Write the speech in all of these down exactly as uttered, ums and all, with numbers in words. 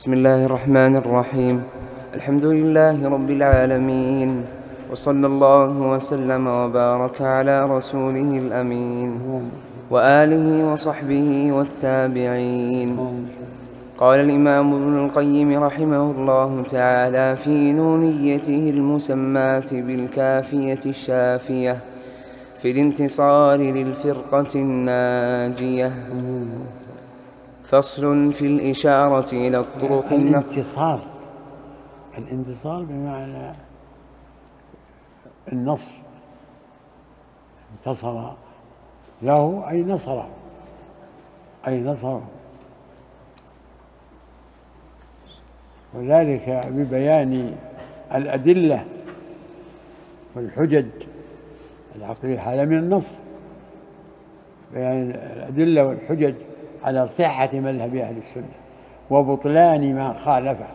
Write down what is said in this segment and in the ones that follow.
بسم الله الرحمن الرحيم. الحمد لله رب العالمين، وصلى الله وسلم وبارك على رسوله الأمين وآله وصحبه والتابعين. قال الإمام ابن القيم رحمه الله تعالى في نونيته المسماة بالكافية الشافية في الانتصار للفرقة الناجية: فصل في الإشارة إلى الطرق الانتصار. الانتصار بمعنى النصر، انتصر له أي نصره أي نصره وذلك ببيان الأدلة والحجج العقلية. هذا من النصر، بيان الأدلة والحجج على صحة مذهب أهل السنة وبطلان ما خالفه.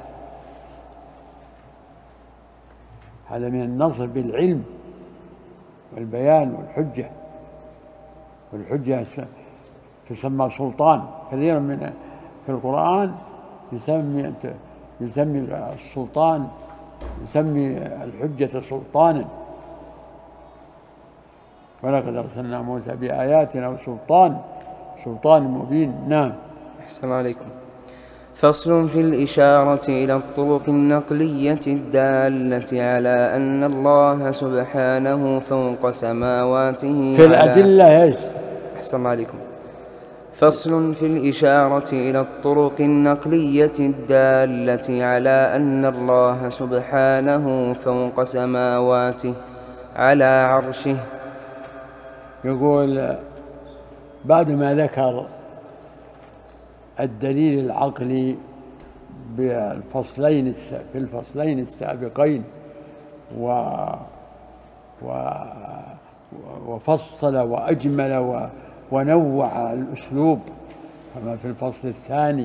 هذا من النصر بالعلم والبيان والحجة. والحجة تسمى سلطان، كثيرا من في القرآن يسمي يسمي السلطان يسمي الحجة سلطانا. ولقد أرسلنا موسى بآياتنا وسلطان سلطان مبين. نعم. أحسن عليكم. فصل في الإشارة إلى الطرق النقلية الدالة على أن الله سبحانه فوق سماواته في الأدلة. إيش؟ أحسن عليكم. فصل في الإشارة إلى الطرق النقلية الدالة على أن الله سبحانه فوق سماواته على عرشه. يقول بعدما ذكر الدليل العقلي بالفصلين في الفصلين السابقين و و وفصل وأجمل و ونوع الأسلوب كما في الفصل الثاني،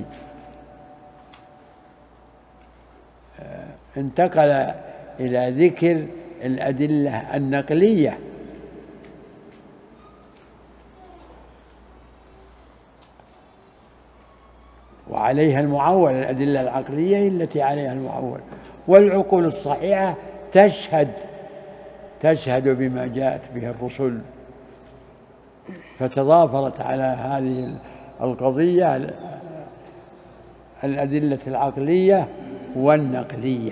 انتقل إلى ذكر الأدلة النقلية وعليها المعول. الأدلة العقلية التي عليها المعول، والعقول الصحيحة تشهد تشهد بما جاءت به الرسل، فتضافرت على هذه القضية الأدلة العقلية والنقلية.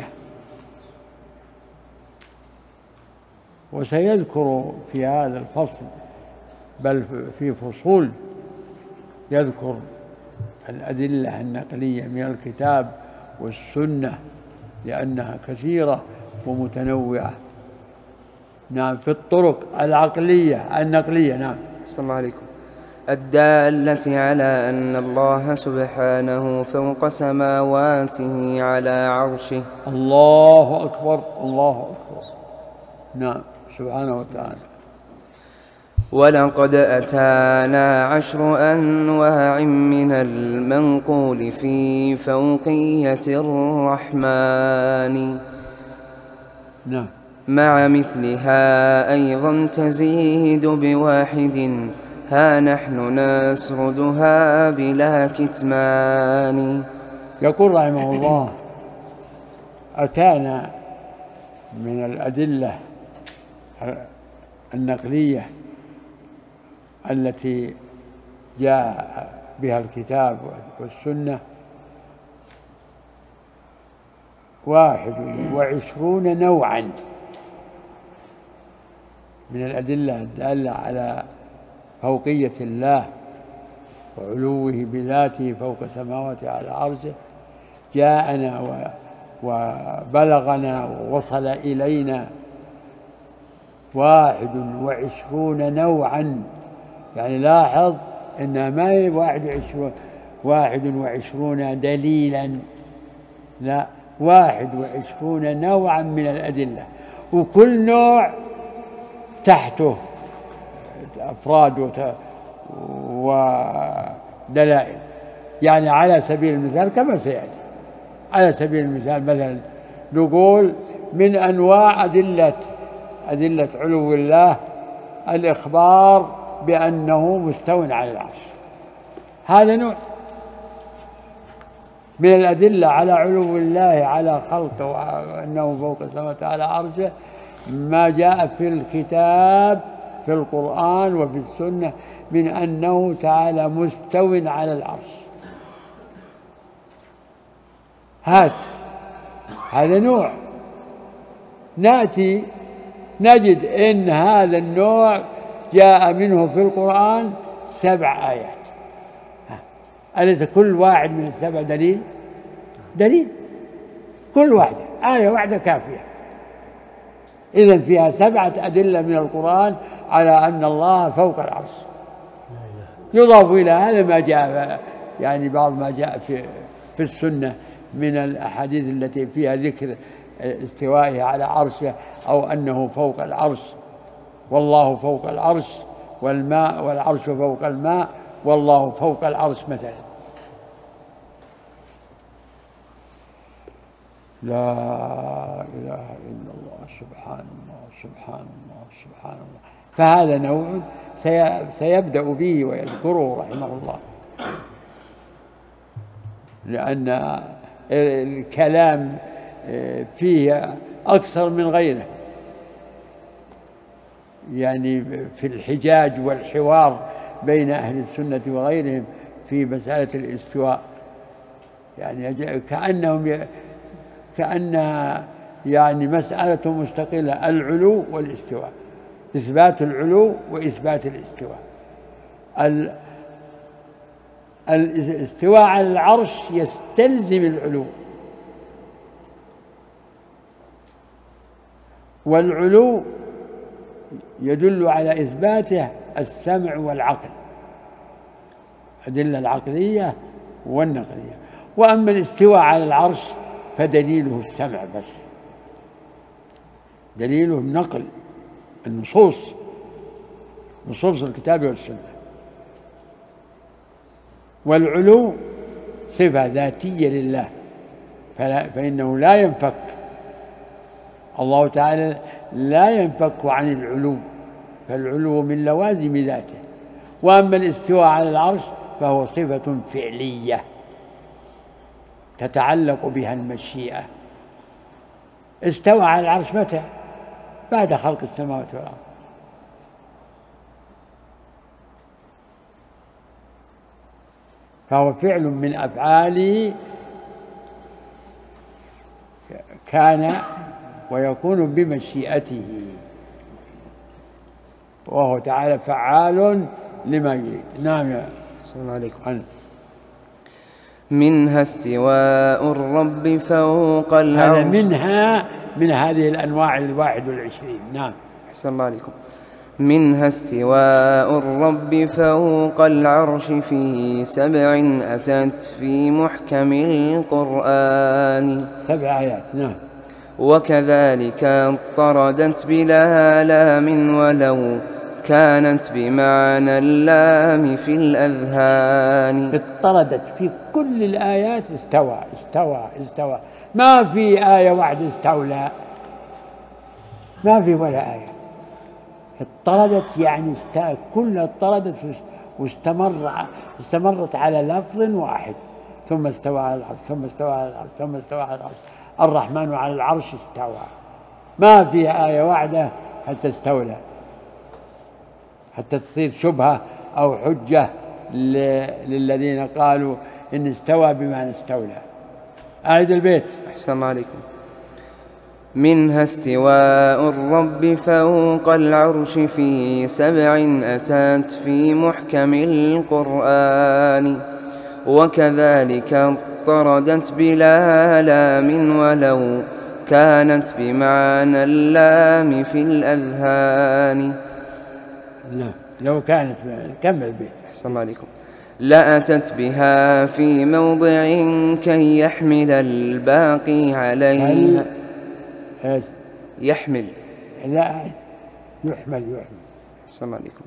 وسيذكر في هذا الفصل بل في فصول يذكر الأدلة النقلية من الكتاب والسنة لأنها كثيرة ومتنوعة. نعم. في الطرق العقلية النقلية. نعم. السلام عليكم. الدالة على أن الله سبحانه فوق سماواته على عرشه. الله أكبر الله أكبر. نعم. سبحانه وتعالى. ولقد أتانا عشر أنواع من المنقول في فوقية الرحمن. نعم. مع مثلها أيضا تزيد بواحد، ها نحن نسردها بلا كتمان. يقول رحمه الله: أتانا من الأدلة النقلية التي جاء بها الكتاب والسنة واحد وعشرون نوعا من الأدلة الدالة على فوقية الله وعلوه بذاته فوق سماواته على عرشه، جاءنا وبلغنا ووصل إلينا واحد وعشرون نوعا. يعني لاحظ إنها ما هي واحد وعشرون واحد وعشرون دليلا، لا، واحد وعشرون نوعا من الأدلة، وكل نوع تحته أفراد ودلائل. يعني على سبيل المثال كما سيأتي، على سبيل المثال مثلا نقول من أنواع أدلة أدلة علو الله الإخبار بأنه مستو على العرش، هذا نوع. من الأدلة على علو الله على خلقه وأنه فوق السماوات على عرشه ما جاء في الكتاب في القرآن وفي السنة من أنه تعالى مستو على العرش. هات هذا نوع، نأتي نجد إن هذا النوع جاء منه في القرآن سبع آيات. أليس كل واحد من السبع دليل؟ دليل كل واحدة آية واحدة كافية. إذن فيها سبعة أدلة من القرآن على أن الله فوق العرش. يضاف إلى هذا ما جاء يعني بعض ما جاء في في السنة من الأحاديث التي فيها ذكر استوائه على عرشه أو أنه فوق العرش، والله فوق العرش والماء والعرش فوق الماء والله فوق العرش مثلا. لا إله إلا الله سبحان الله سبحان الله سبحان الله. فهذا نوع سيبدأ به ويذكره رحمه الله، لأن الكلام فيه أكثر من غيره، يعني في الحجاج والحوار بين أهل السنة وغيرهم في مسألة الاستواء، يعني كأنهم كأنها يعني مسألة مستقلة، العلو والاستواء، إثبات العلو وإثبات الاستواء. الاستواء على العرش يستلزم العلو، والعلو يدل على إثباته السمع والعقل، أدلة العقلية والنقلية. وأما الاستواء على العرش فدليله السمع بس، دليله النقل، النصوص، نصوص الكتاب والسنة. والعلو صفة ذاتية لله فإنه لا ينفك، الله تعالى لا ينفك عن العلو، فالعلو من لوازم ذاته. وأما الاستواء على العرش فهو صفة فعلية تتعلق بها المشيئة. استوى على العرش متى؟ بعد خلق السماوات والأرض. فهو فعل من أفعاله كان ويكون بمشيئته، وهو تعالى فعال لما يريد. نعم يا السلام عليكم. منها استواء الرب فوق العرش. هذا منها من هذه الأنواع الواحد والعشرين. نعم. أحسن الله عليكم. منها استواء الرب فوق العرش في سبع أتت في محكم القرآن. سبع آيات. نعم. وكذلك اضطردت بلا لام ولو كانت بمعنى اللام في الأذهان. اضطردت في كل الآيات استوى استوى استوى، ما في آية واحدة استولى، ما في ولا آية. اضطردت يعني است... كلها اضطردت واستمر استمرت على لفظ واحد، ثم استوى على العرش ثم استوى على العرش ثم استوى على العرش، الرحمن على العرش استوى. ما في آية واحدة حتى استولى، حتى تصير شبهة أو حجة للذين قالوا إن استوى بمعنى استولى. أعيد البيت. أحسن عليكم. منها استواء الرب فوق العرش في سبع أتت في محكم القرآن. وكذلك اضطردت بلا لام ولو كانت بمعنى اللام في الأذهان. لا لو كانت كمل به. أحسن عليكم. لأتت بها في موضع كي يحمل الباقي عليها. يحمل. لا يحمل يحمل. أحسن عليكم.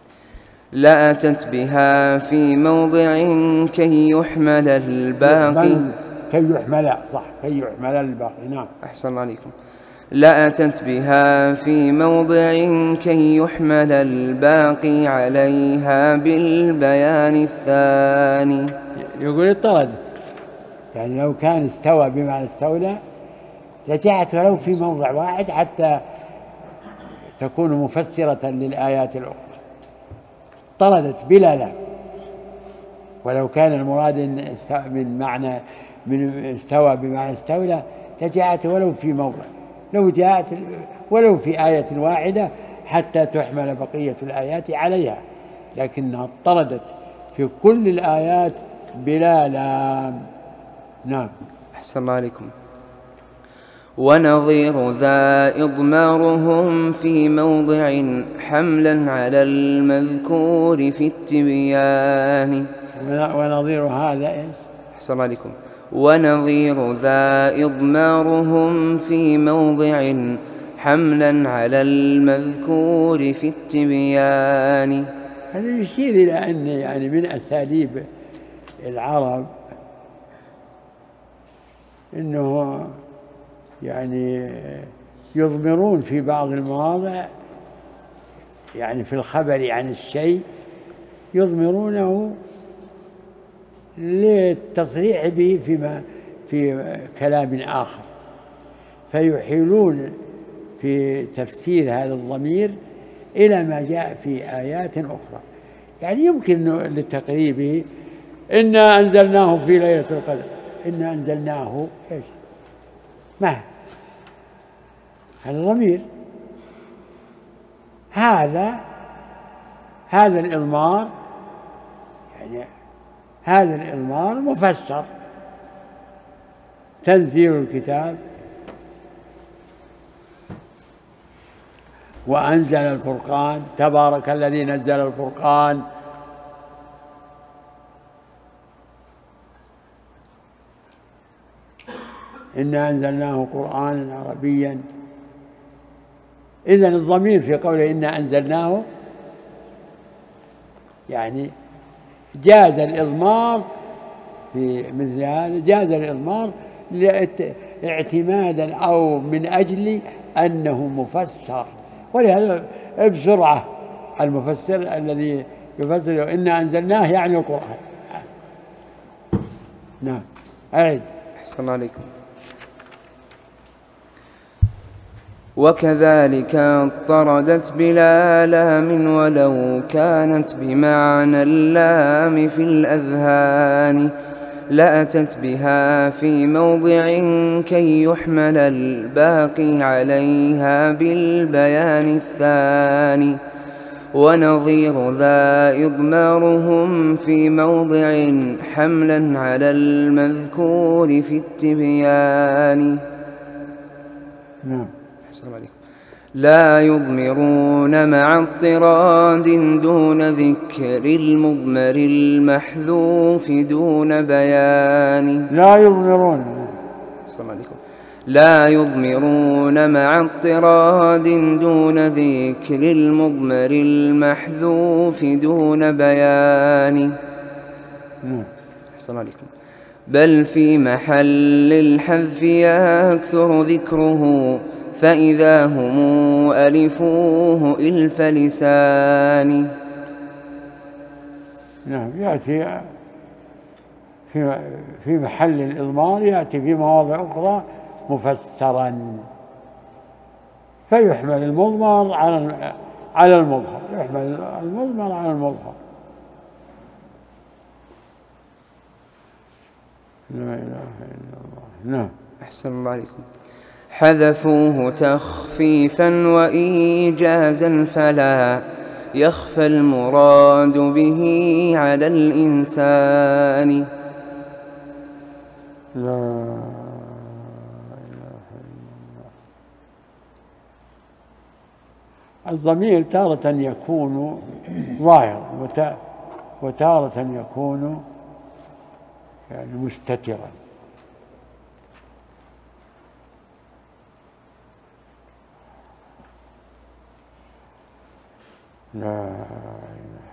لأتت بها في موضع كي يحمل الباقي. كي يحمل صح كي يحمل الباقي. نعم. أحسن عليكم. لأتت بها في موضع كي يحمل الباقي عليها بالبيان الثاني. يقول اضطردت يعني لو كان استوى بمعنى استولى لجاءت ولو في موضع واحد حتى تكون مفسرة للآيات الأخرى، طردت بلا لا. ولو كان المراد من معنى من استوى بمعنى استولى لجاءت ولو في موضع، لو جاءت ولو في آية واحدة حتى تحمل بقية الآيات عليها، لكنها طردت في كل الآيات بلا لام. نعم. أحسن الله عليكم. ونظير ذا إضمارهم في موضع حملا على المذكور في التبيان. ونظير هذا إيش؟ أحسن الله عليكم. ونظير ذا إضمارهم في موضع حملا على المذكور في التبيان. هذا يشير إلى أن يعني من أساليب العرب أنه يعني يضمرون في بعض المواضع، يعني في الخبر عن الشيء يضمرونه للتصريح به فيما في كلام آخر، فيحيلون في تفسير هذا الضمير إلى ما جاء في آيات أخرى. يعني يمكن لتقريبه إنا أنزلناه في ليلة القدر، إنا أنزلناه إيش؟ ما هذا ضمير، هذا هذا الإضمار يعني هذا الإضمار مفسر، تنزيل الكتاب وأنزل الفرقان، تبارك الذي نزل الفرقان. إنا أنزلناه قرآنا عربيا. إذن الضمير في قوله إنا أنزلناه يعني جاز الإضمار في مثل هذا، جاز الإضمار اعتمادا أو من أجل أنه مفسر، ولهذا بسرعة المفسر الذي يفسر إنا أنزلناه يعني القرآن. نعم. أعد. أحسن عليكم. وكذلك اضطردت بلا لام ولو كانت بمعنى اللام في الأذهان، لأتت بها في موضع كي يحمل الباقي عليها بالبيان الثاني. ونظير ذا إضمارهم في موضع حملا على المذكور في التبيان. نعم. لا يضمرون مع اضطراد دون ذكر المضمر المحذوف دون بيان. لا يضمرون لا يضمرون مع اضطراد دون ذكر المضمر المحذوف دون بيان. السلام عليكم. بل في محل الحذف يكثر ذكره فإذا هم ألفوه إلف لسان. نعم. يأتي في في محل الإضمار، يأتي في مواضع أخرى مفسرا، فيحمل المضمر على على المظهر، يحمل المضمر على المظهر. لا إله إلا الله. نعم. أحسن الله عليكم. حذفوه تخفيفا وإيجازا فلا يخفى المراد به على الإنسان. لا إله إلا الله. الضمير تارة يكون ظاهر وتارة يكون يعني مستترا. لا إله.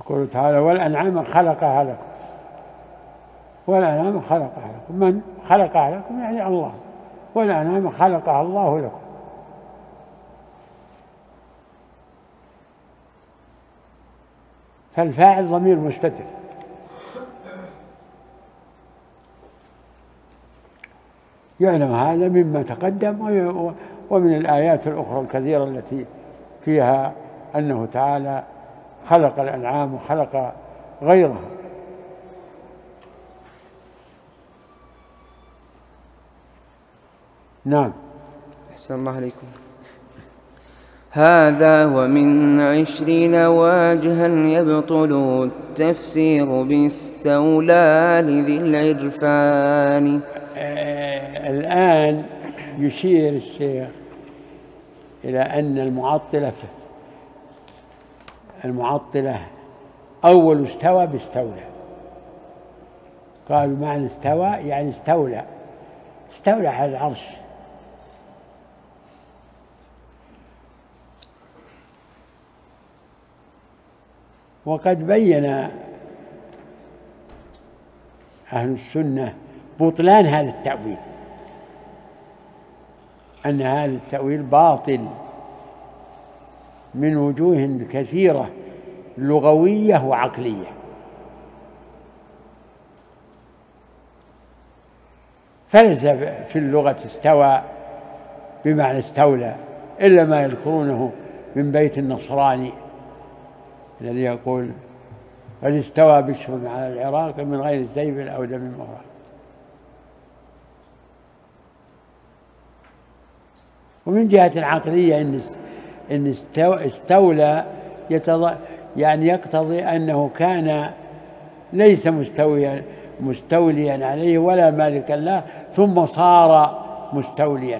يقول تعالى والأنعام خلقها لكم، والأنعام خلقها لكم، من خلقها لكم يعني الله، والأنعام خلقها الله لكم. فالفاعل ضمير مستتر. يعلم هذا مما تقدم ومن الآيات الأخرى الكثيرة التي فيها أنه تعالى خلق الأنعام وخلق غيرها. نعم. أحسن الله عليكم. هذا ومن عشرين واجها يبطل التفسير باستولى لذي العرفان. آه الآن يشير الشيخ إلى أن المعطلة المعطلة أول استوى باستولى، قالوا معنى استوى يعني استولى، استولى على العرش. وقد بين أهل السنة بطلان هذا التأويل، أن هذا التأويل باطل من وجوه كثيرة لغوية وعقلية. فليس في اللغة استوى بمعنى استولى إلا ما يذكرونه من بيت النصراني الذي يقول قد استوى بشر على العراق من غير سيف أو دم مهراق. ومن جهة العقلية إن إن استولى يعني يقتضي أنه كان ليس مستويا مستوليا عليه ولا مالكا له، ثم صار مستوليا،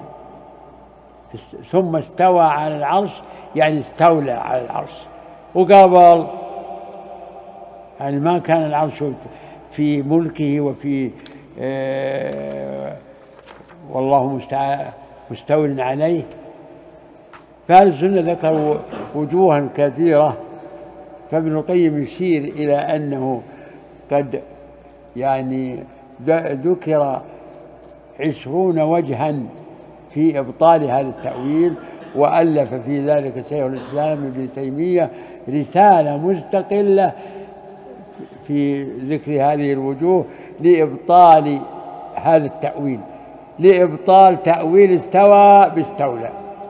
ثم استوى على العرش يعني استولى على العرش. وقبل يعني ما كان العرش في ملكه وفي آه والله مستول عليه. فأهل السنة ذكروا وجوها كثيرة، فابن القيم يشير إلى أنه قد يعني ذكر عشرون وجها في إبطال هذا التأويل، وألف في ذلك شيخ الإسلام ابن تيمية رسالة مستقلة في ذكر هذه الوجوه لإبطال هذا التأويل، لإبطال تأويل استوى باستولى.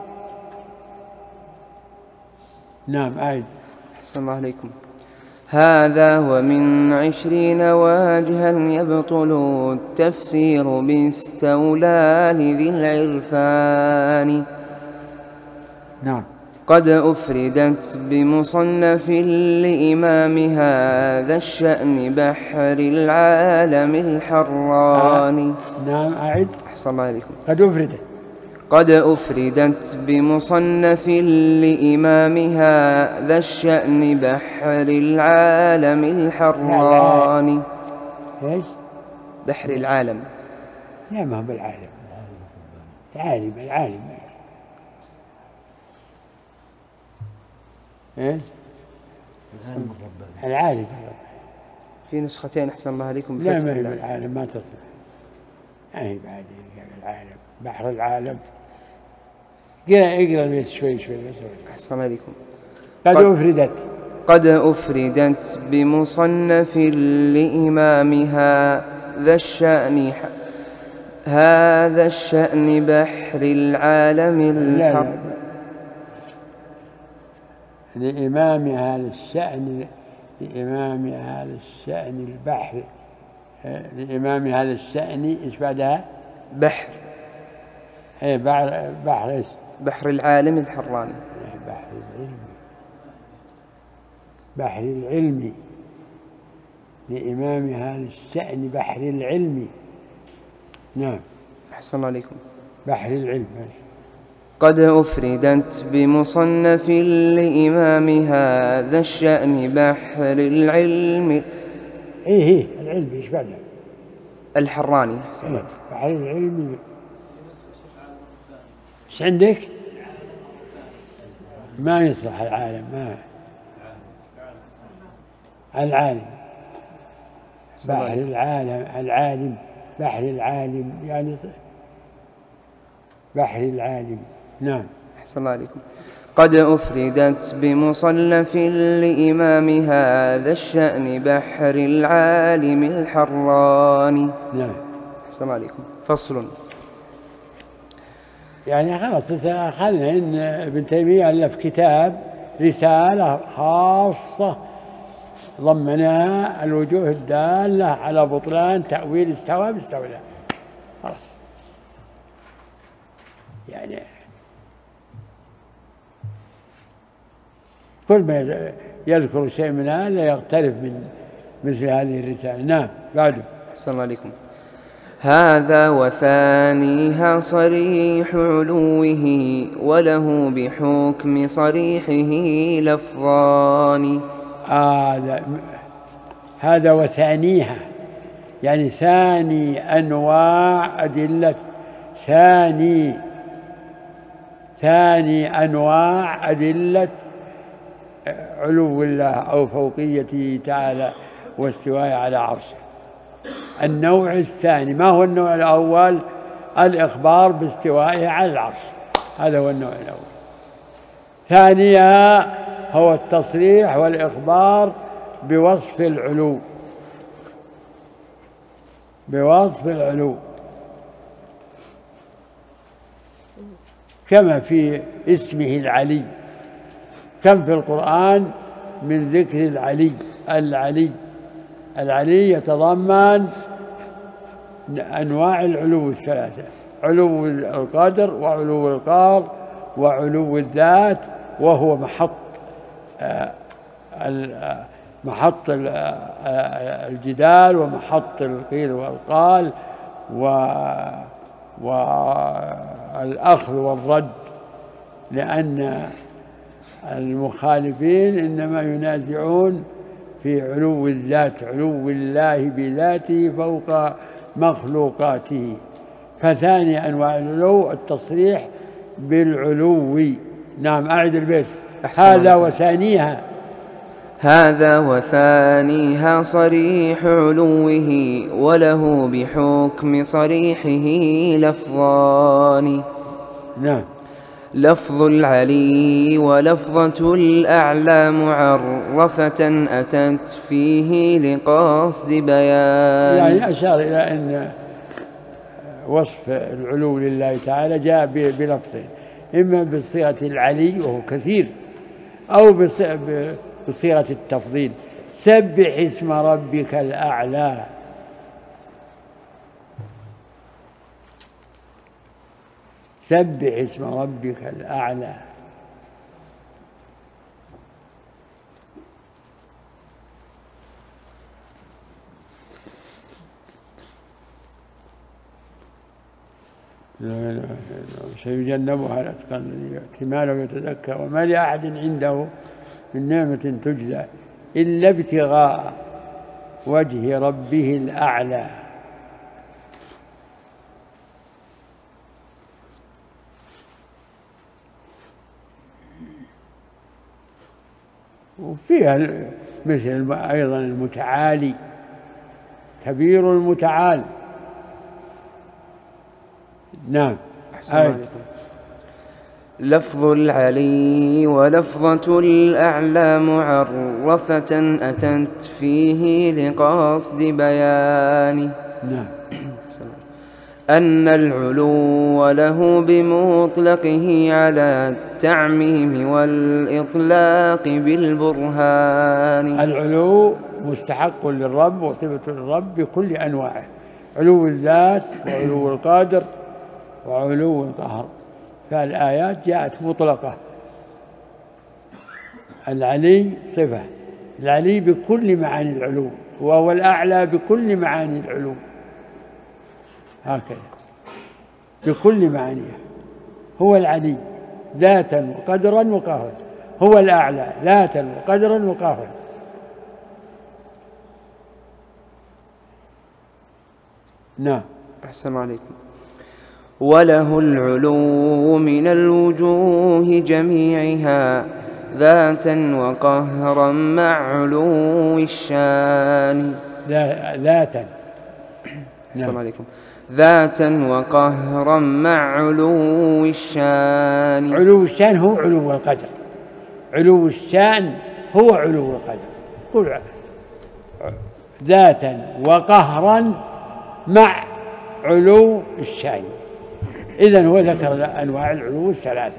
نعم. أعد. أحسن الله عليكم. هذا ومن عشرين واجها يبطل التفسير باستولى لذي العرفان. نعم. قد أفردت بمصنف لإمام هذا الشأن بحر العالم الحران. آه. نعم. أعد. أحسن الله عليكم. قد أفردت قد أفردت بمصنف لإمام هذا الشأن بحر العالم الحران. إيش؟ بحر العالم. لا، ما هو بالعالم، العالم العالم إيه؟ العالم في نسختين أحسن الله عليكم. لا، ما هي بالعالم، ما تصل. أي بعد العالم، بحر العالم. اقرأ اقرأ بس شوي شوي بس. أحسن الله عليكم. قد أفردت قد أفردت بمصنف لإمامها ذا الشأن هذا الشأن بحر العالم الحر. لإمام هذا الشأن لإمام هذا الشأن البحر لإمام هذا الشأن إيش بعدها؟ بحر. إيه بحر بحر إيش؟ بحر العالم الحراني. بحر العلم بحر العلم لإمام هذا الشأن بحر العلم. نعم. أحسن الله عليكم. بحر العلم. قد أفردت بمصنف لإمام هذا الشأن بحر العلم. إيه إيه العلم إيش بعدها؟ الحراني. إيه بحر العلم. إيش عندك؟ ما يصلح العالم، ما العالم، بحر العالم، العالم، بحر العالم، يعني بحر العالم. نعم. أحسن الله عليكم. قد أفردت بمصنف لإمام هذا الشأن بحر العالم الحراني. نعم. أحسن الله عليكم. فصل. يعني خلاص أخذنا إن ابن تيمية ألف كتاب رسالة خاصة ضمنها الوجوه الدالة على بطلان تأويل استوى باستولى. خلاص يعني كل ما يذكر شيء من هذا يقترب من مثل هذه الرسالة. نعم. بعده. أحسن الله عليكم. هذا وثانيها صريح علوه وله بحكم صريحه لفظان. هذا هذا وثانيها يعني ثاني أنواع أدلة، ثاني ثاني أنواع أدلة علو الله أو فوقيته تعالى واستوائه على عرشه. النوع الثاني. ما هو النوع الأول؟ الإخبار باستوائه على العرش، هذا هو النوع الأول. ثانيها هو التصريح والإخبار بوصف العلو، بوصف العلو كما في اسمه العلي. كم في القرآن من ذكر العلي. العلي العلي يتضمن أنواع العلو الثلاثة: علو القدر وعلو القهر وعلو الذات، وهو محط محط الجدال ومحط القيل والقال والأخذ والرد، لأن المخالفين إنما ينازعون في علو الذات، علو الله بذاته فوق مخلوقاته. فثاني أنواع العلو التصريح بالعلو. نعم. أعد البيت. هذا وثانيها. هذا وثانيها صريح علوه وله بحكم صريحه لفظان. نعم. لفظ العلي ولفظة الأعلى معرفة أتت فيه لقصد بيان. يعني أشار إلى أن وصف العلو لله تعالى جاء بلفظين: إما بصيغة العلي وهو كثير، أو بصيغة التفضيل: سبح اسم ربك الأعلى. سبح اسم ربك الأعلى. سيجنبها الأتقى الذي يؤتي ماله يتزكى وما لأحد عنده من نعمة تجزى إلا ابتغاء وجه ربه الأعلى. وفيها مثل أيضا المتعالي، كبير المتعال. نعم. لفظ العلي ولفظة الأعلى معرفة أتت فيه لقصد بيان. نعم. أن العلو له بمطلقه على التعميم والإطلاق بالبرهان. العلو مستحق للرب وصفة للرب بكل أنواعه: علو الذات وعلو القادر وعلو القهر. فالآيات جاءت مطلقة. العلي صفة، العلي بكل معاني العلو، وهو الأعلى بكل معاني العلو، هكذا بكل معانيها. هو العلي ذاتا وقدرا وقهرا، هو الأعلى ذاتا وقدرا وقهرا. نعم. أحسن عليكم. وله العلو من الوجوه جميعها ذاتا وقهرا مع علو الشان. ذاتا. السلام عليكم. ذاتا وقهرا مع علو الشان. علو الشان هو علو القدر. علو الشان هو علو القدر. قل ذاتا وقهرا مع علو الشان. إذن هو ذكر أنواع العلو الثلاثة.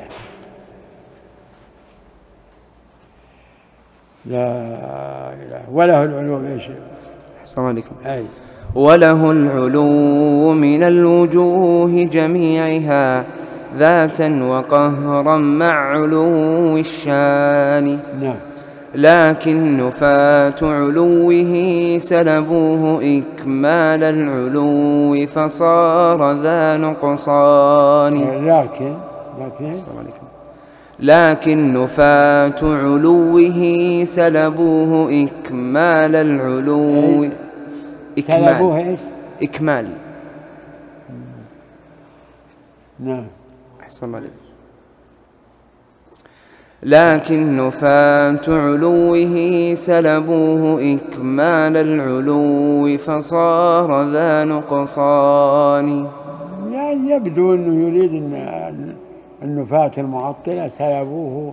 لا إله وله العلو. السلام عليكم. أي. وله العلو من الوجوه جميعها ذاتا وقهرا مع علو الشان. نعم. لكن نفاة علوه سلبوه إكمال العلو فصار ذا نقصان. لكن لكن لكن نفاة علوه سلبوه إكمال العلو. سلبوه إيش؟ إكمال. نعم. أحسن عليك. لكن نفاة علوه سلبوه إكمال العلو فصار ذا نقصان. يعني يبدو أنه يريد أن النفاة المعطلة سلبوه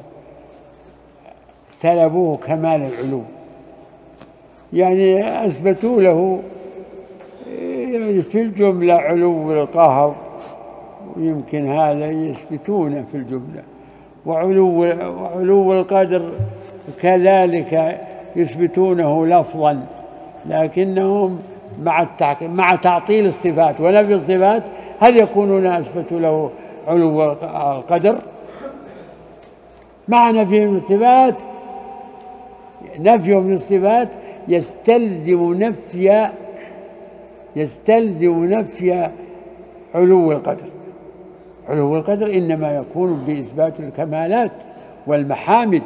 سلبوه كمال العلو، يعني أثبتوا له يعني في الجملة علو القهر، ويمكن هذا يثبتونه في الجملة، وعلو وعلو القدر كذلك يثبتونه لفظا، لكنهم مع مع تعطيل الصفات ونفي الصفات هل يكونون أثبتوا له علو القدر؟ مع نفيهم الصفات، نفيهم للصفات يستلزم نفي يستلزم نفي علو القدر. علو القدر إنما يكون بإثبات الكمالات والمحامد.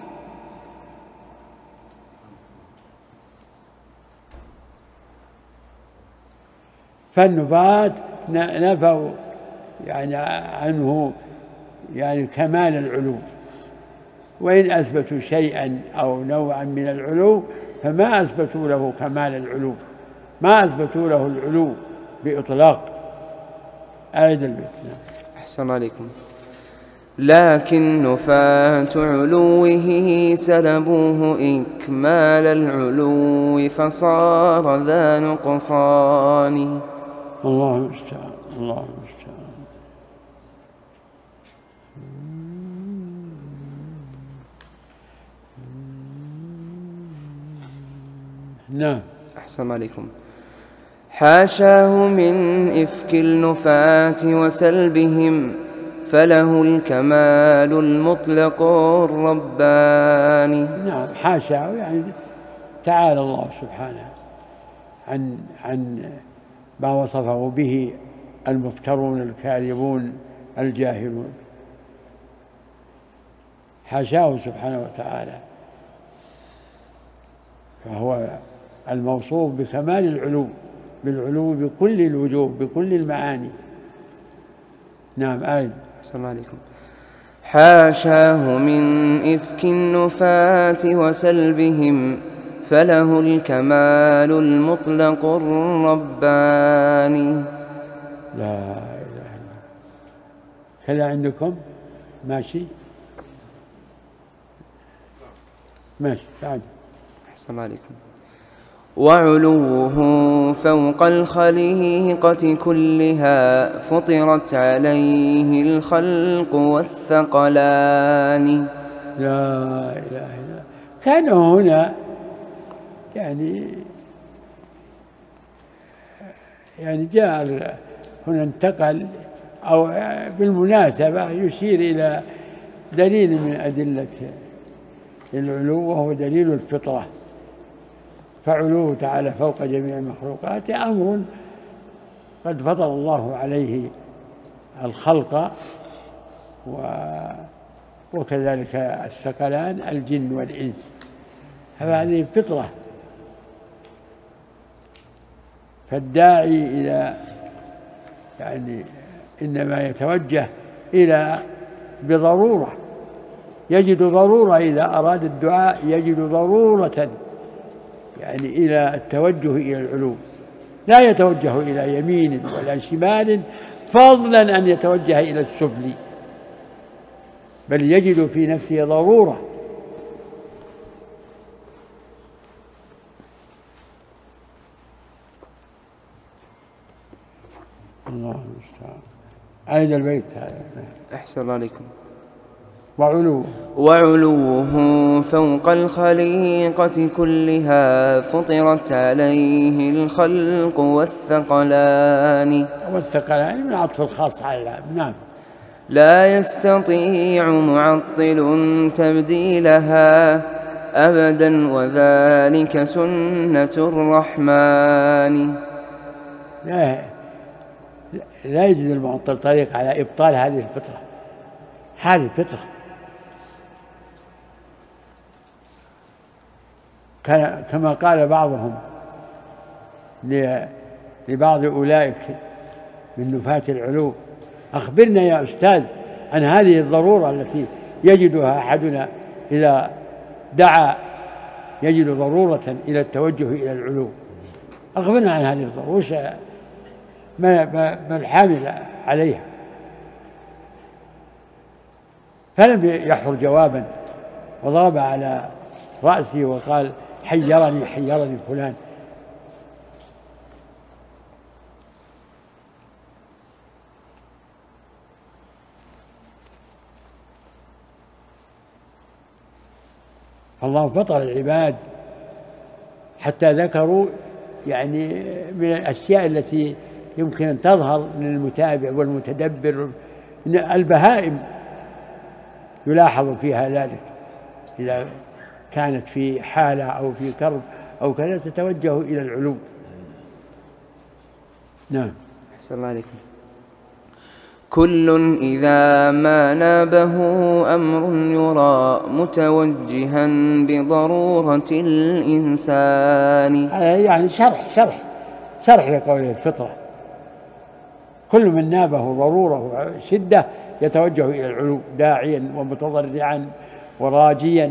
فالنفاة نفوا يعني عنه يعني كمال العلو، وإن أثبتوا شيئا أو نوعا من العلو فما أثبتوا له كمال العلو، ما أثبتوا له العلو بإطلاق. أعد البيت. أحسن عليكم. لكن نفاة علوه سلبوه إكمال العلو فصار ذا نقصان. الله المستعان. الله المستعان. نعم. أحسن عليكم. حاشاه من إفك النفاة وسلبهم فله الكمال المطلق الرباني. نعم. حاشاه يعني تعالى الله سبحانه عن عن ما وصفه به المفترون الكاذبون الجاهلون. حاشاه سبحانه وتعالى، فهو الموصوف بكمال العلو، بالعلو بكل الوجوه بكل المعاني. نعم. آية. السلام عليكم. حاشاه من إفك النفاة وسلبهم فله الكمال المطلق الرباني. لا إله إلا الله. كذا عندكم ماشي ماشي. تعال. السلام عليكم. وعلوه فوق الخليقة كلها فطرت عليه الخلق والثقلان. لا إله إلا الله. كان هنا يعني يعني جاء هنا انتقل، أو بالمناسبة يشير إلى دليل من أدلة العلو وهو دليل الفطرة. فعلوه تعالى فوق جميع المخلوقات أمر قد فضل الله عليه الخلق، وكذلك الثقلان الجن والإنس، فهذه فطرة. فالداعي إلى يعني إنما يتوجه إلى بضرورة يجد ضرورة إذا أراد الدعاء، يجد ضرورة يعني إلى التوجه إلى العلو، لا يتوجه إلى يمين ولا شمال فضلا أن يتوجه إلى السفل، بل يجد في نفسه ضرورة. الله المستعان. أين البيت هذا؟ أحسن الله عليكم. وعلوه وعلوه فوق الخليقة كلها فطرت عليه الخلق والثقلان. والثقلان من عطف الخاص على. نعم. لا يستطيع معطل تبديلها أبدا وذلك سنة الرحمن. لا, لا يجد المعطل طريق على إبطال هذه الفطرة. هذه الفطرة كما قال بعضهم لبعض أولئك من نفاة العلو: أخبرنا يا أستاذ عن هذه الضرورة التي يجدها أحدنا إذا دعا، يجد ضرورة إلى التوجه إلى العلو. أخبرنا عن هذه الضرورة، ما, ما الحامل عليها؟ فلم يحر جوابا، وضرب على رأسي وقال: حيرني حيرني فلان. الله فطر العباد حتى ذكروا يعني من الأشياء التي يمكن أن تظهر من المتابع والمتدبر، البهائم يلاحظ فيها ذلك، إذا كانت في حالة أو في كرب أو كذا تتوجه إلى العلو. نعم. أحسن الله عليكم. كل إذا ما نابه أمر يرى متوجها بضرورة الإنسان. يعني شرح شرح شرح لقوله الفطرة. كل من نابه ضرورة شدة يتوجه إلى العلو داعيا ومتضرعا وراجيا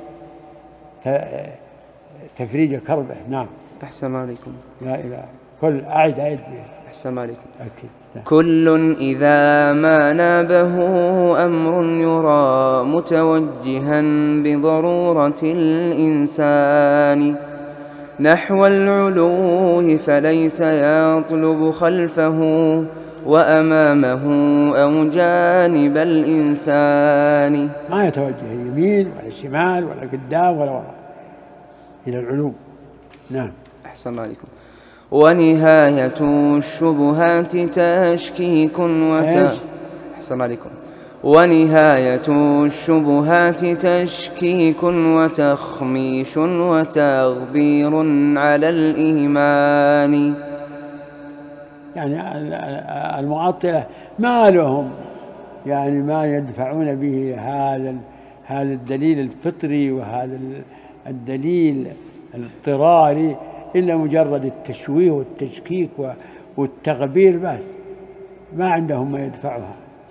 تفريج كربه. نعم. أحسن عليكم. لا إله. كل أعد أعد. أحسن عليكم. أكيد. كل إذا ما نابه أمر يرى متوجها بضرورة الإنسان نحو العلو فليس يطلب خلفه وأمامه أو جانب الإنسان. ما يتوجه يمين ولا شمال ولا قدام ولا وراء، إلى العلو. نعم. أحسن عليكم. ونهاية الشبهات تشكيك وت... أحسن عليكم. ونهاية الشبهات تشكيك وتخميش وتغبير على الإيمان. يعني المعطلة ما لهم يعني ما يدفعون به هذا هذا الدليل الفطري وهذا الدليل الاضطراري إلا مجرد التشويه والتشكيك والتغبير بس، ما عندهم ما يدفعها.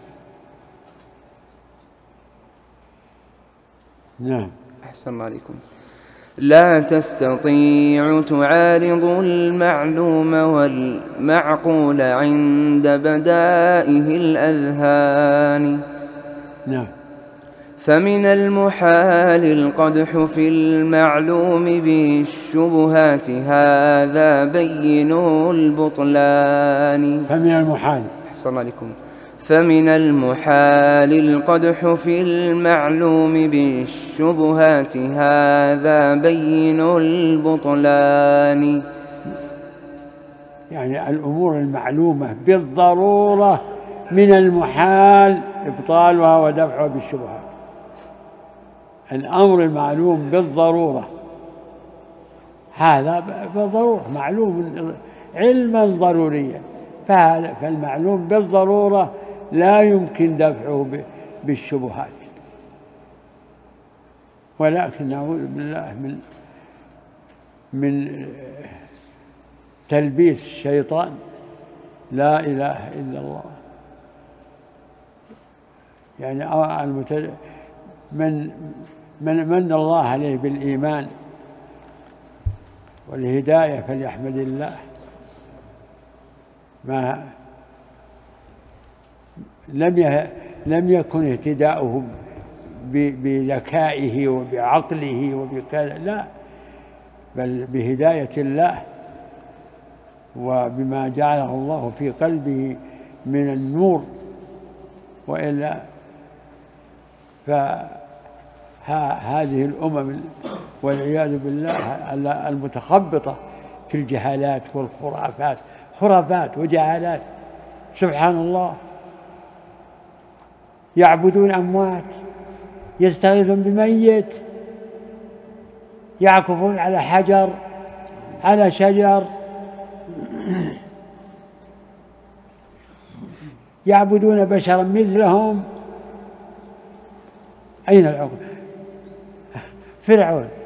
نعم. أحسن عليكم. لا تستطيع تعارض المعلوم والمعقول عند بدائه الأذهان. نعم. فمن المحال القدح في المعلوم بالشبهات هذا بين البطلان. فمن المحال. أحسن عليكم. فمن المحال القدح في المعلوم بالشبهات هذا بين البطلان. يعني الأمور المعلومة بالضرورة من المحال إبطالها ودفعها بالشبهات. الأمر المعلوم بالضرورة هذا بالضرورة معلوم علما ضروريا، فالمعلوم بالضرورة لا يمكن دفعه بالشبهات. ولكن نعوذ بالله من من تلبيس الشيطان. لا إله إلا الله. يعني من من من الله عليه بالإيمان والهداية فليحمد الله. ما لم لم يكن اهتداؤه بذكائه وبعقله وبكذا، لا، بل بهداية الله وبما جعله الله في قلبه من النور. وإلا فهذه الأمم والعياذ بالله المتخبطة في الجهالات والخرافات، خرافات وجهالات، سبحان الله، يعبدون أموات، يستغيثون بميت، يعكفون على حجر، على شجر، يعبدون بشرا مثلهم. أين العقل؟ فرعون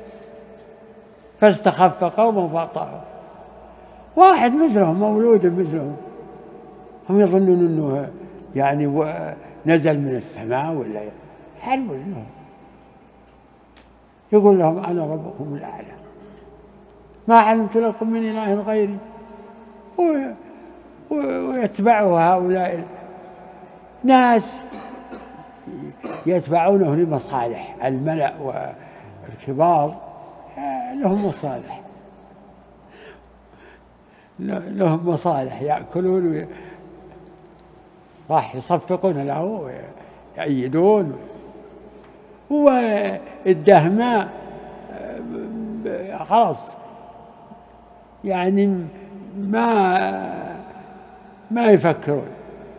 فاستخف قومه فأطاعوه، واحد مثلهم، مولود مثلهم، هم يظنون أنه يعني نزل من السماء ولا حلو لهم. يقول لهم أنا ربكم الأعلى ما علمت لكم من إله غيري، ويتبعه هؤلاء ناس يتبعونه لمصالح الملأ والكبار، لهم مصالح، لهم مصالح يأكلون، راح يصفقون له ويأيدون. هو الدهماء خلاص يعني ما ما يفكرون،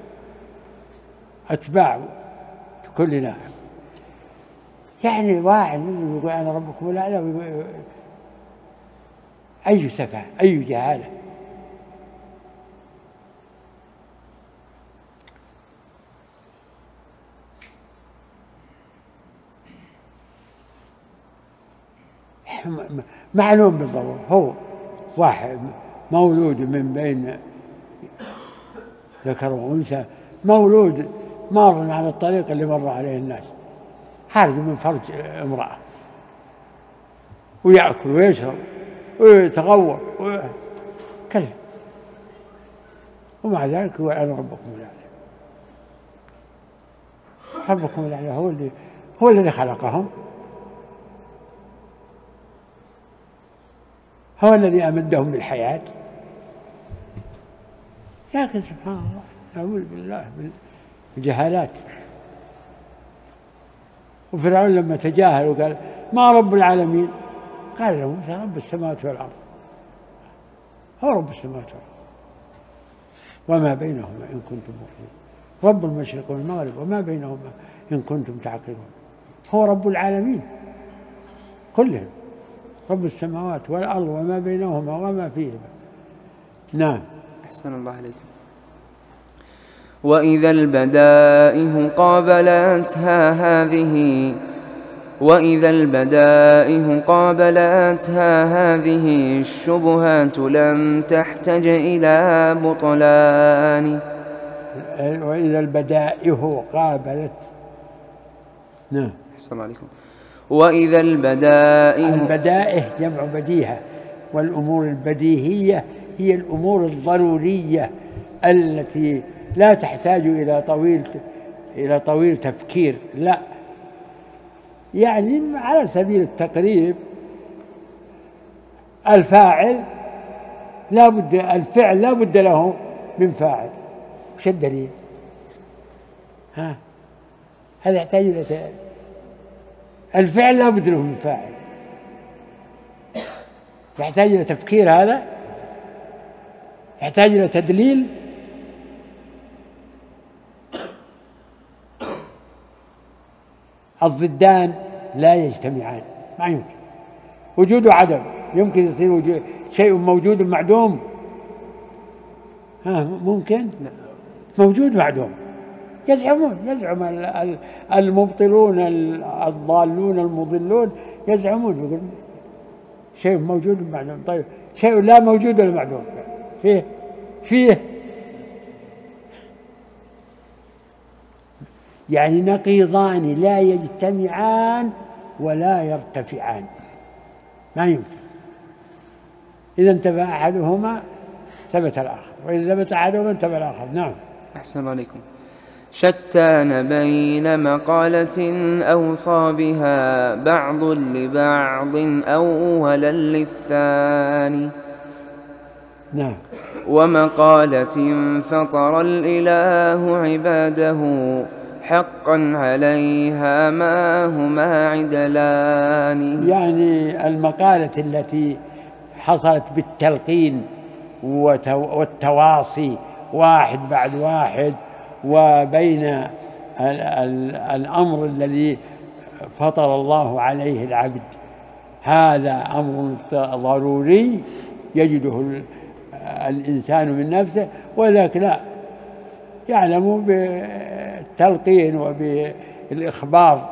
أتباع كل ناحية. يعني واحد منهم يقول أنا ربكم الأعلى، أي سفه، أي جهالة. معلوم بالضبط، هو واحد مولود من بين ذكر وأنثى، مولود مار على الطريق اللي مر عليه الناس، خارج من فرج امرأة، ويأكل ويشرب ويتغوط وكذا، ومع ذلك هو أنا ربكم الأعلى. ربكم الأعلى هو اللي هو الذي خلقهم، هو الذي أمدهم بالحياة. لكن سبحان الله، نعوذ بالله من الجهالات. وفرعون لما تجاهل وقال ما رب العالمين، قال له موسى رب السماوات والأرض، هو رب السماوات والأرض وما بينهما إن كنتم موقنين، رب المشرق والمغرب وما بينهما إن كنتم تعقلون. هو رب العالمين كلهم، رب السماوات والأرض وما بينهما وما فيهما. نعم. أحسن الله عليكم. وإذا البدائه قابلتها هذه وإذا البدائه قابلتها هذه الشبهات لم تحتج إلى بطلان. وإذا البدائه قابلت. نعم. أحسن الله عليكم. وإذا البدائه، البدائه جمع بديهة، والأمور البديهية هي الأمور الضرورية التي لا تحتاج إلى طويل إلى طويل تفكير، لا، يعني على سبيل التقريب الفاعل لا بد، الفعل لا بد له من فاعل. وش الدليل؟ ها، هذا يحتاج إلى الفعل لا بد له من فاعل، يحتاج إلى تفكير، هذا يحتاج إلى تدليل. الضدان لا يجتمعان، ما يمكن، وجود وعدم، يمكن يصير وجود شيء موجود معدوم؟ ها، ممكن؟ موجود معدوم. يزعمون يزعم المبطلون الضالون المضلون يزعمون، يقول شيء موجود معدوم. طيب شيء لا موجود ولا معدوم، فيه فيه يعني نقيضان لا يجتمعان ولا يرتفعان، ما يمكن. إذا انتفى أحدهما ثبت الآخر، وإذا ثبت أحدهما انتفى الآخر. نعم. أحسن عليكم. شتان بين مقالة أوصى بها بعض لبعض أولا للثاني. نعم. ومقالة فطر الإله عباده حقا عليها ما هما عدلان. يعني المقالة التي حصلت بالتلقين والتواصي واحد بعد واحد، وبين الأمر الذي فطر الله عليه العبد، هذا أمر ضروري يجده الإنسان من نفسه، وذاك لا يعلم بالتلقين وبالإخبار.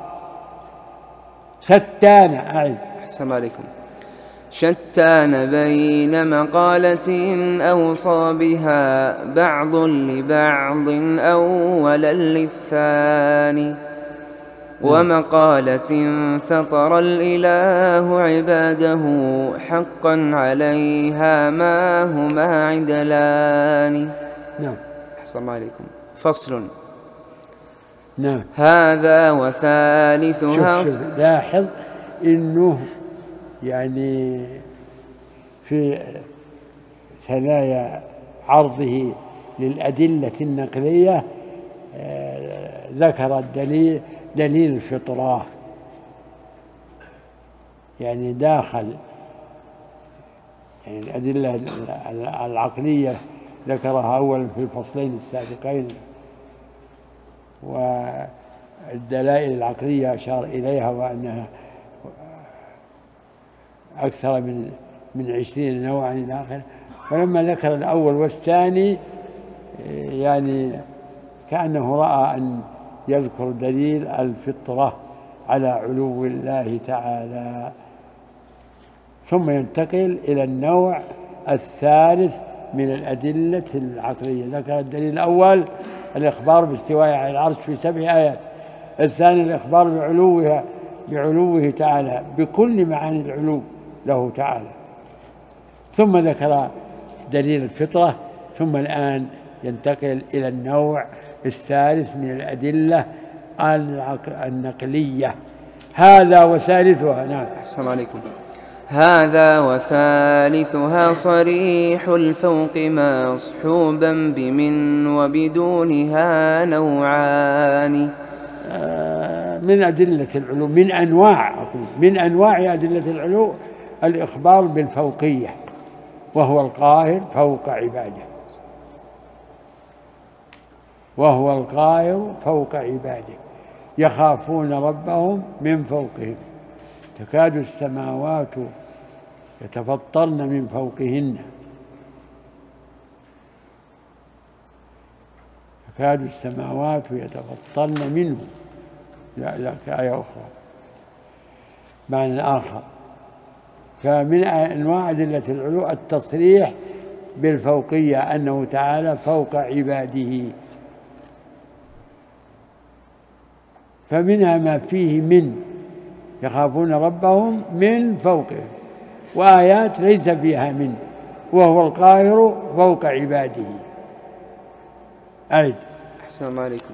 شتان. أعد. أحسن عليكم. شتان بين مقالة أوصى بها بعض لبعض أولا للثاني. ومقالة فطر الإله عباده حقا عليها ما هما عدلان. نعم. أحسن عليكم. فصل. نعم. هذا وثالثها. شوف شوف لاحظ إنه يعني في ثنايا عرضه للأدلة النقلية ذكر الدليل دليل الفطرة، يعني داخل يعني الأدلة العقلية ذكرها أولا في الفصلين السابقين، والدلائل العقلية أشار إليها وأنها أكثر من من عشرين نوعا إلى آخره. فلما ذكر الأول والثاني يعني كأنه رأى أن يذكر دليل الفطرة على علو الله تعالى، ثم ينتقل إلى النوع الثالث من الأدلة العقلية. ذكر الدليل الأول الإخبار باستواء على العرش في سبع آيات، الثاني الإخبار بعلوها بعلوه تعالى بكل معاني العلو له تعالى، ثم ذكر دليل الفطرة، ثم الآن ينتقل إلى النوع الثالث من الأدلة النقلية. هذا وثالثها. نعم. أحسن عليكم. هذا وثالثها صريح الفوق مصحوبا بمن وبدونها نوعان. من أدلة العلو، من أنواع من أنواع أدلة العلو الإخبار بالفوقية، وهو القاهر فوق عباده، وهو القاهر فوق عباده يخافون ربهم من فوقهم تكاد السماوات يتفطرن من فوقهن تكاد السماوات يتفطرن منه. لا لا كآية أخرى معنى آخر. فمن أنواع أدلة العلو التصريح بالفوقية، أنه تعالى فوق عباده، فمنها ما فيه من يخافون ربهم من فوقهم، وآيات ليس فيها من، وهو القاهر فوق عباده. أعد. أحسن عليكم.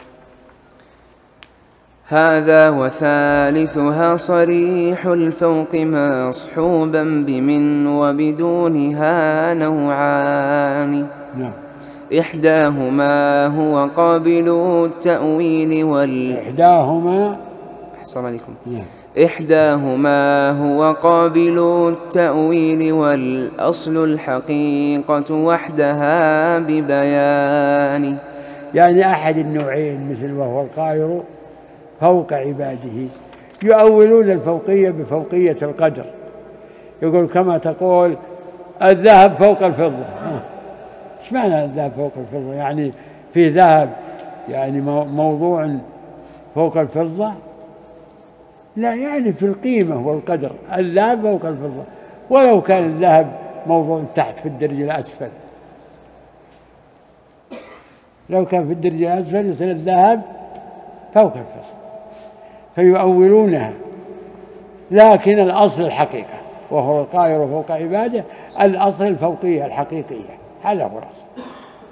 هذا وثالثها صريح الفوق مصحوبا بمن وبدونها نوعان. نعم. إحداهما هو قابل التأويل وال إحداهما. أحسن عليكم. نعم. إحداهما هو قابل التأويل والأصل الحقيقة وحدها ببيان. يعني أحد النوعين مثل وهو القاهر فوق عباده يؤولون الفوقية بفوقية القدر، يقول كما تقول الذهب فوق الفضة. ايش معنى الذهب فوق الفضة؟ يعني في ذهب يعني موضوع فوق الفضة؟ لا، يعني في القيمة والقدر الذهب فوق الفضة، ولو كان الذهب موضوع تحت في الدرجة الأسفل، لو كان في الدرجة الأسفل يصير الذهب فوق الفصل، فيؤولونها، لكن الأصل الحقيقة، وهو القاهر فوق عباده، الأصل الفوقية الحقيقية، هذا هو الأصل.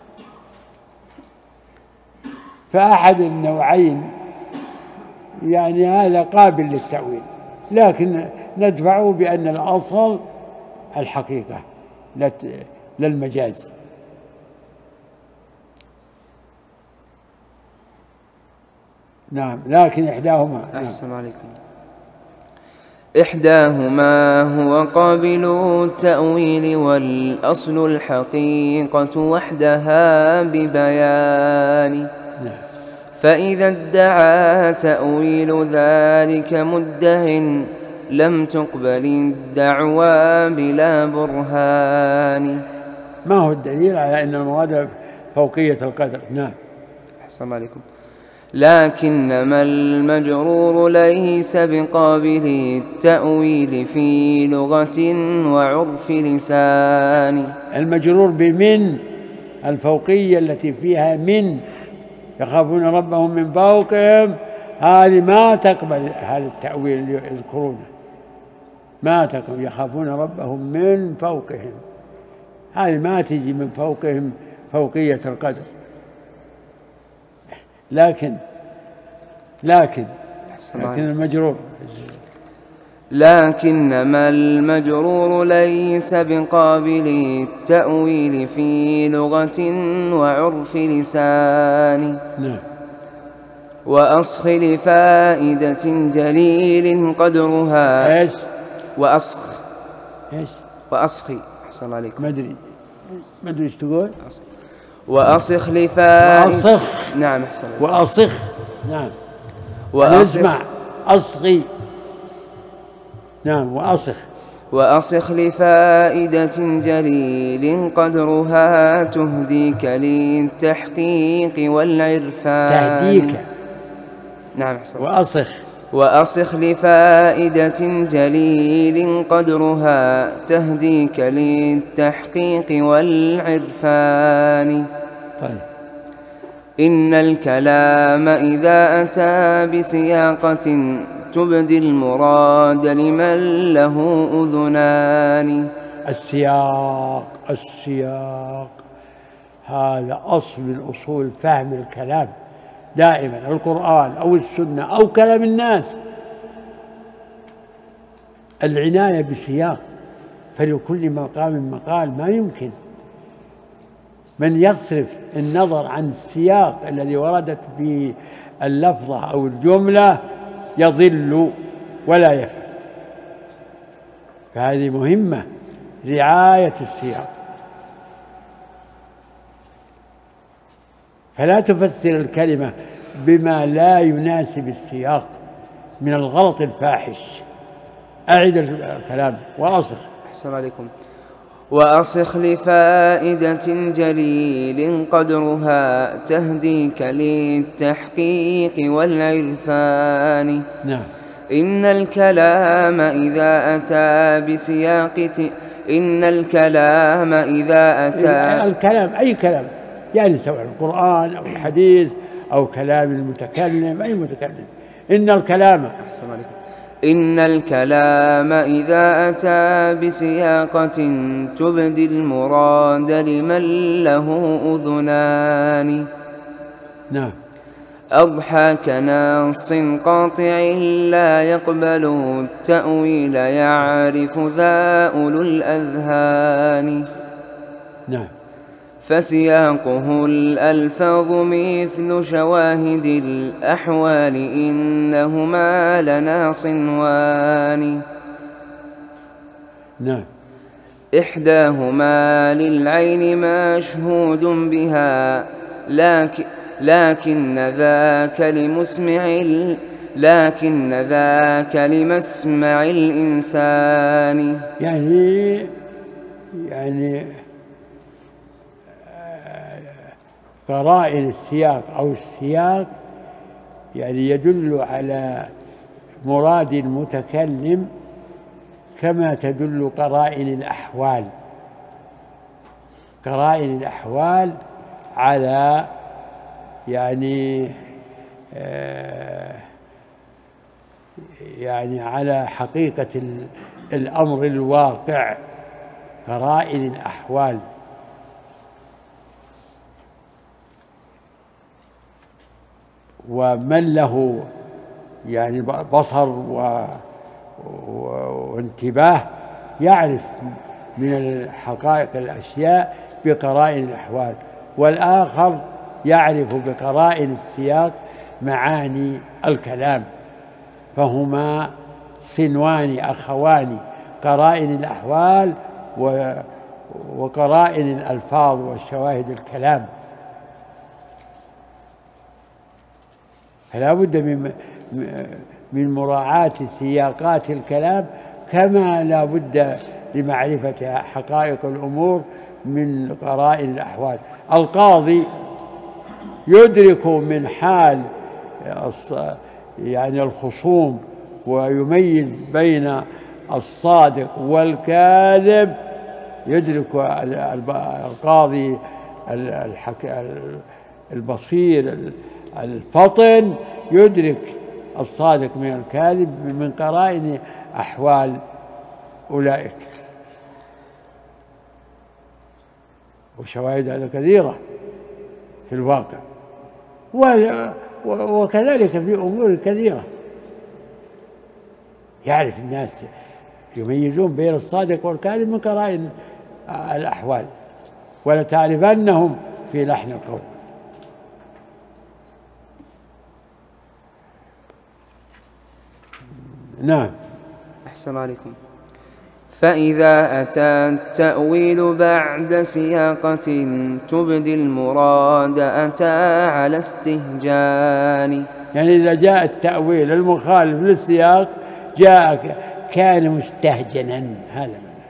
فأحد النوعين يعني هذا قابل للتأويل، لكن ندفعه بأن الأصل الحقيقة للمجاز. نعم، لكن إحداهما. أحسن عليكم. إحداهما هو قابل التأويل، والأصل الحقيقة وحدها ببيان. فإذا ادعى تأويل ذلك مدع، لم تقبل الدعوى بلا برهان. ما هو الدليل على أن المراد فوقية القدر؟ نعم. أحسن عليكم. لكنما المجرور ليس بقابل التأويل في لغة وعرف لسان. المجرور بمن، الفوقية التي فيها من، يخافون ربهم من فوقهم، هذه ما تقبل هذا التأويل اللي يذكرونه، ما تقبل. يخافون ربهم من فوقهم، هذه ما تجي من فوقهم فوقية القدر. لكن لكن لكن المجرور لكنما المجرور ليس بقابل التأويل في لغة وعرف لسان. نعم. وأصخ لفائدة جليل قدرها. ايش؟ وأصخ ايش؟ وأصخي. أحسن عليكم. ما أدري ما أدري ايش تقول. وأصخ لفائدة. وأصخ. نعم أحسن. وأصخ. نعم. وأصخ. أصغي. نعم. وأصخ. وأصخ لفائدة جليل قدرها تهديك للتحقيق والعرفان. تهديك. نعم أحسن. وأصخ. وأصخ لفائدة جليل قدرها تهديك للتحقيق والعرفان. طيب. إن الكلام إذا أتى بسياقة تبدي المراد لمن له أذنان. السياق السياق هذا أصل من أصول فهم الكلام دائما، القرآن أو السنة أو كلام الناس، العناية بسياق، فلكل مقام مقال. ما يمكن من يصرف النظر عن السياق الذي وردت به اللفظة أو الجملة يضل ولا يفهم. فهذه مهمة، رعاية السياق، فلا تفسر الكلمة بما لا يناسب السياق من الغلط الفاحش. أعد الكلام. وأصخ. أحسن عليكم. وأصخ لفائدة جليل قدرها تهديك للتحقيق والعرفان. نعم. إن الكلام إذا أتى بسياق إن الكلام إذا أتى الكلام أي كلام، يعني سواء القرآن أو الحديث أو كلام المتكلم، أي متكلم. إن الكلام. أحسن عليكم. إن الكلام إذا أتى بسياقة تبدي المراد لمن له أذنان. نعم. أضحى كنص قاطع لا يقبل التأويل يعرف ذا أولو الأذهان. نعم. فسياقه الألفاظ مثل شواهد الأحوال إنهما لنا صنوان. نعم. إحداهما للعين مشهود بها لكن لكن ذاك لمسمع لكن ذاك لمسمع الإنسان. يعني يعني قرائن السياق أو السياق يعني يدل على مراد المتكلم كما تدل قرائن الأحوال. قرائن الأحوال على يعني يعني على حقيقة الأمر الواقع، قرائن الأحوال. ومن له يعني بصر و... و... وانتباه يعرف من حقائق الأشياء بقرائن الأحوال، والآخر يعرف بقرائن السياق معاني الكلام، فهما صنوان أخوان، قرائن الأحوال و... وقرائن الألفاظ والشواهد الكلام. فلا بد من من مراعاة سياقات الكلام، كما لا بد لمعرفة حقائق الأمور من قرائن الأحوال. القاضي يدرك من حال يعني الخصوم ويميز بين الصادق والكاذب، يدرك القاضي البصير الفطن يدرك الصادق من الكاذب من قرائن أحوال أولئك، وشواهد هذا كثيرة في الواقع، وكذلك في أمور كثيرة يعرف الناس يميزون بين الصادق والكاذب من قرائن الأحوال، ولتعرفنهم في لحن القول. نعم. أحسن عليكم. فإذا أتى التأويل بعد سياقة تبدي المراد أتى على استهجان. يعني إذا جاء التأويل المخالف للسياق جاء كان مستهجنا، هذا معنى.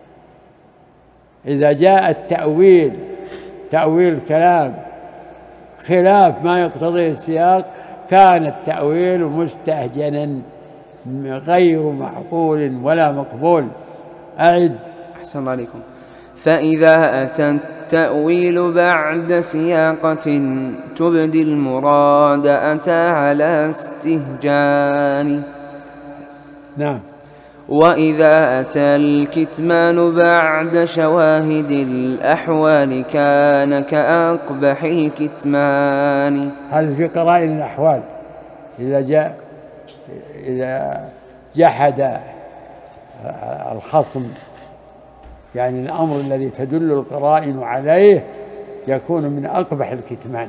إذا جاء التأويل تأويل كلام خلاف ما يقتضيه السياق كان التأويل مستهجنا غير معقول ولا مقبول. أعد. أحسن عليكم. فإذا أتى التأويل بعد سياقة تبدي المراد أتى على استهجان. نعم. وإذا أتى الكتمان بعد شواهد الأحوال كان كأقبح الكتمان. هذا في قرائن الأحوال. إذا جاء إذا جحد الخصم يعني الأمر الذي تدل القرائن عليه يكون من أقبح الكتمان.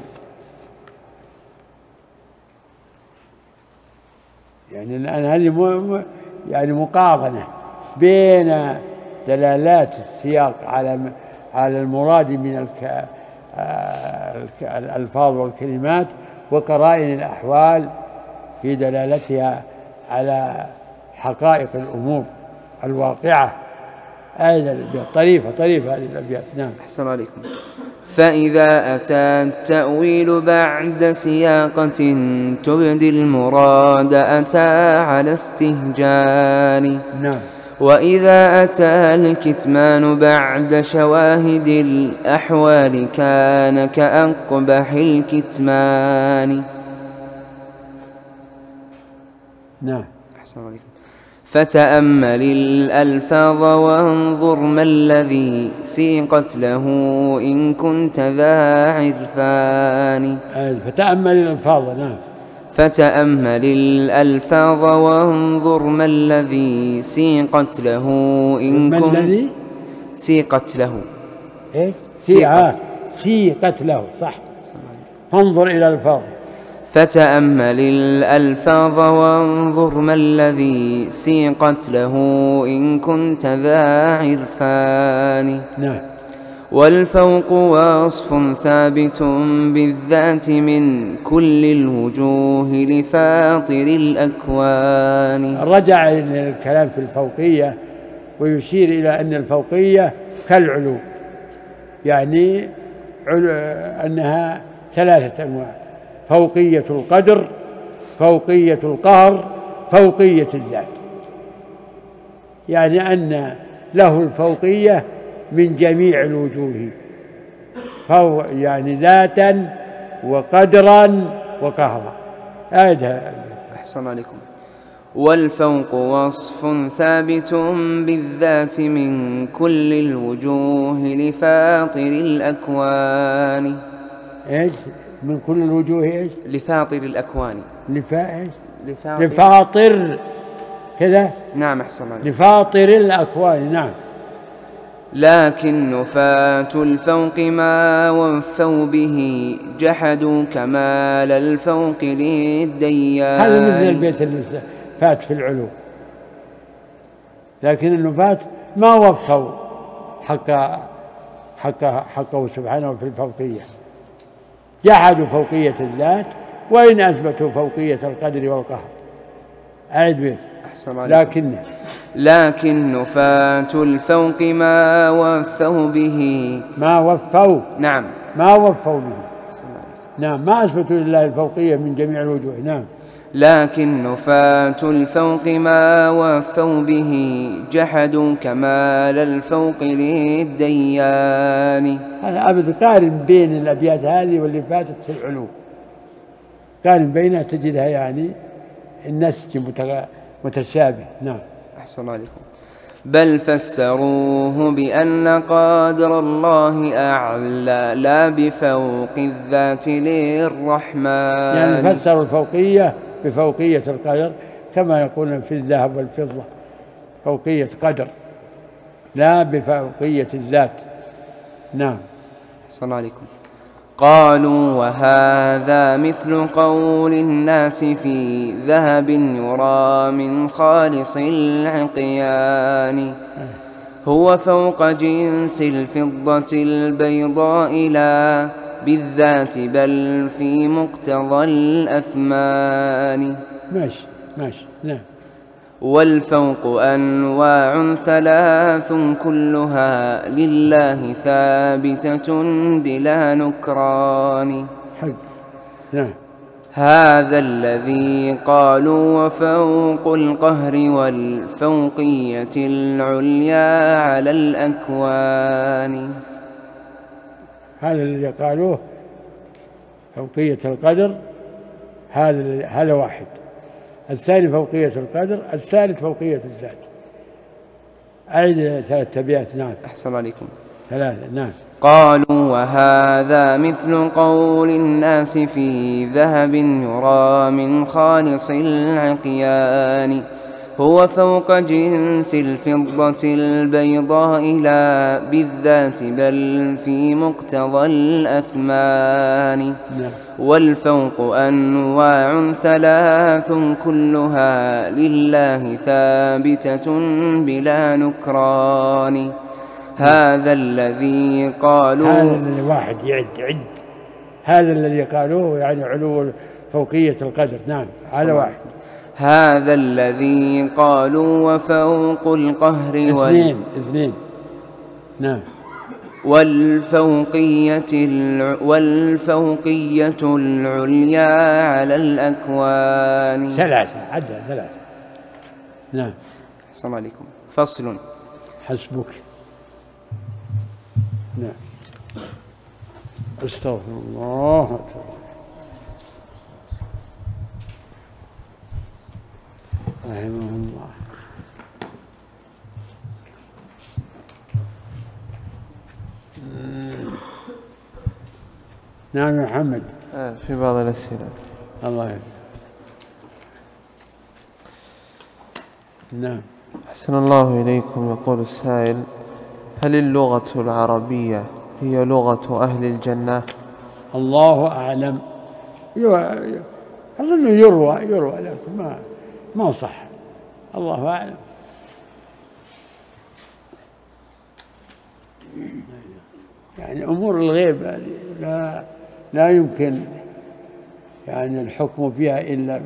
يعني الآن هذه يعني مقارنة بين دلالات السياق على على المراد من الألفاظ والكلمات وقرائن الأحوال في دلالتها على حقائق الأمور الواقعة. هذه الأبيات طريفة طريفة هذه الأبيات. نعم. أحسن عليكم. فإذا أتى التأويل بعد سياقة تبدي المراد أتى على استهجان. نعم. وإذا أتى الكتمان بعد شواهد الأحوال كان كأقبح الكتمان. نعم. أحسن عليكم. فتأمل الألفاظ وانظر ما الذي سيقت له إن كنت ذا عرفان. فتأمل الألفاظ. نعم. فتأمل الألفاظ وانظر ما الذي سيقت له إن كنت الذي سيقت له. إيه؟ سيقت سيقت له صح. فانظر إلى الألفاظ. فتأمل الألفاظ وانظر ما الذي سيقت له إن كنت ذا عرفان. نعم. والفوق وصف ثابت بالذات من كل الوجوه لفاطر الأكوان. رجع إلى الكلام في الفوقية ويشير إلى أن الفوقية كالعلو، يعني أنها ثلاثة أنواع: فوقية القدر، فوقية القهر، فوقية الذات. يعني أن له الفوقية من جميع الوجوه، فهو يعني ذاتا وقدرا وقهرا. أعدها. أحسن عليكم. والفوق وصف ثابت بالذات من كل الوجوه لفاطر الأكوان. إيش من كل الوجوه؟ إيش لفاطر الأكوان. لفا إيش لفاطر, لفاطر كذا. نعم أحسن عليكم. لفاطر الأكوان. نعم. لكن نفاة الفوق ما وفوا به جحدوا كمال الفوق للديان. هذا مثل البيت اللي فات في العلو، لكن النفاة ما وفوا حق حق حقه سبحانه في الفوقية، جحدوا فوقية الذات وإن أثبتوا فوقية القدر والقهر. أعد بيت. لكن لكن نفاة الفوق ما وفوا به ما وفوا نعم ما وفوا به نعم ما أثبتوا لله الفوقية من جميع الوجوه. نعم. لكن نفاة الفوق ما وفوا به جحدوا كمال الفوق للديان. هذا أبد قارن بين الأبيات هذه واللي فاتت في العلو، قارن بينها تجدها يعني النسج متشابه. نعم. أحسن عليكم. بل فسروه بأن قادر الله أعلى لا بفوق الذات للرحمن. يعني فسروا الفوقية بفوقية القدر كما يقولون في الذهب والفضة فوقية قدر لا بفوقية الذات. نعم. أحسن عليكم. قالوا وهذا مثل قول الناس في ذهب يرى من خالص العقيان هو فوق جنس الفضة البيضاء لا بالذات بل في مقتضى الأثمان. ماشي ماشي. نعم. والفوق أنواع ثلاث كلها لله ثابتة بلا نكران. حق. نعم. هذا الذي قالوا وفوق القهر والفوقية العليا على الأكوان. هذا الذي قالوه فوقية القدر، هذا هذا واحد. الثاني فوقية القدر، الثالث فوقية الذات. أعيد ثلاث أبيات. نعم. أحسن عليكم. ثلاثة. نعم. قالوا وهذا مثل قول الناس في ذهب يرى من خالص العقيان هو فوق جنس الفضة البيضاء لا بالذات بل في مقتضى الأثمان. والفوق أنواع ثلاث كلها لله ثابتة بلا نكران. هذا الذي قالوا هذا الذي واحد يعد عد هذا الذي قالوه يعني علو فوقية القدر. نعم. هذا واحد. هذا الذي قالوا وفوق القهر اثنين اثنين. نعم. والفوقية الع... والفوقية العليا على الأكوان. ثلاثة. عدها ثلاثة. نعم. السلام عليكم. فصل. حسبك. نعم. استغفر الله. رحمه الله. نعم يا محمد. في بعض الأسئلة. الله يحفظك. نعم. أحسن الله إليكم. يقول السائل: هل اللغة العربية هي لغة أهل الجنة؟ الله أعلم. أظن يروى يروى لكن ما ما صح. الله أعلم. يعني أمور الغيب لا لا يمكن يعني الحكم فيها إلا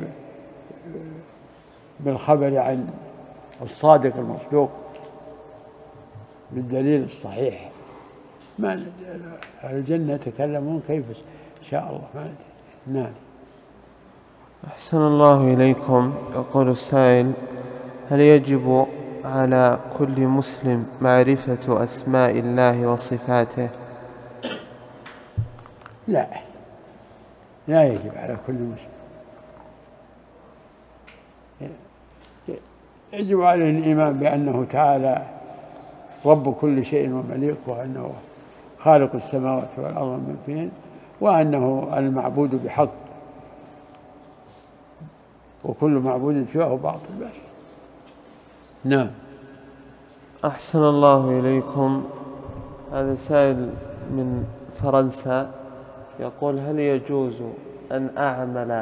بالخبر عن الصادق المصدوق بالدليل الصحيح. ما أهل الجنة يتكلمون كيف شاء الله. ما ندري. نعم. أحسن الله إليكم. يقول السائل: هل يجب على كل مسلم معرفة أسماء الله وصفاته؟ لا لا يجب على كل مسلم. يجب عليه الإيمان بأنه تعالى رب كل شيء ومليك، وأنه خالق السماوات والأرض من فيهن، وأنه المعبود بحق، وكل معبود سواه باطل بس. نعم. أحسن الله إليكم. هذا سائل من فرنسا يقول: هل يجوز أن أعمل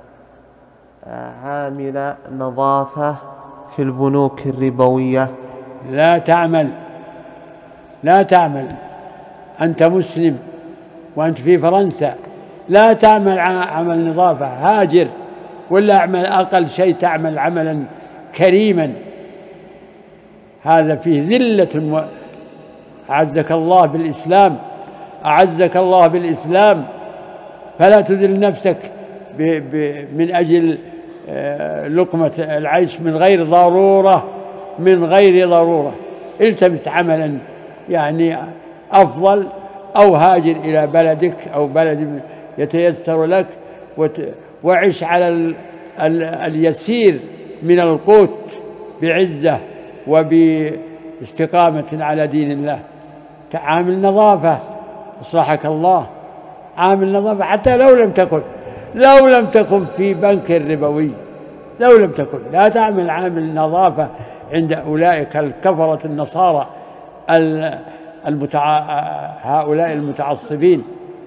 عامل نظافة في البنوك الربوية؟ لا تعمل، لا تعمل، أنت مسلم وأنت في فرنسا، لا تعمل عمل نظافة، هاجر، ولا أعمل أقل شيء تعمل عملا كريما، هذا فيه ذلة الم... أعزك الله بالإسلام، أعزك الله بالإسلام، فلا تذل نفسك ب... ب... من أجل لقمة العيش من غير ضرورة، من غير ضرورة. التمس عملا يعني أفضل، أو هاجر إلى بلدك أو بلد يتيسر لك، وت... وعش على ال... ال... اليسير من القوت بعزة وباستقامة على دين الله. عامل نظافة أصلحك الله، عامل نظافة حتى لو لم تكن لو لم تكن في بنك ربوي، لو لم تكن، لا تعمل عامل نظافة عند أولئك الكفرة النصارى المتع... هؤلاء المتعصبين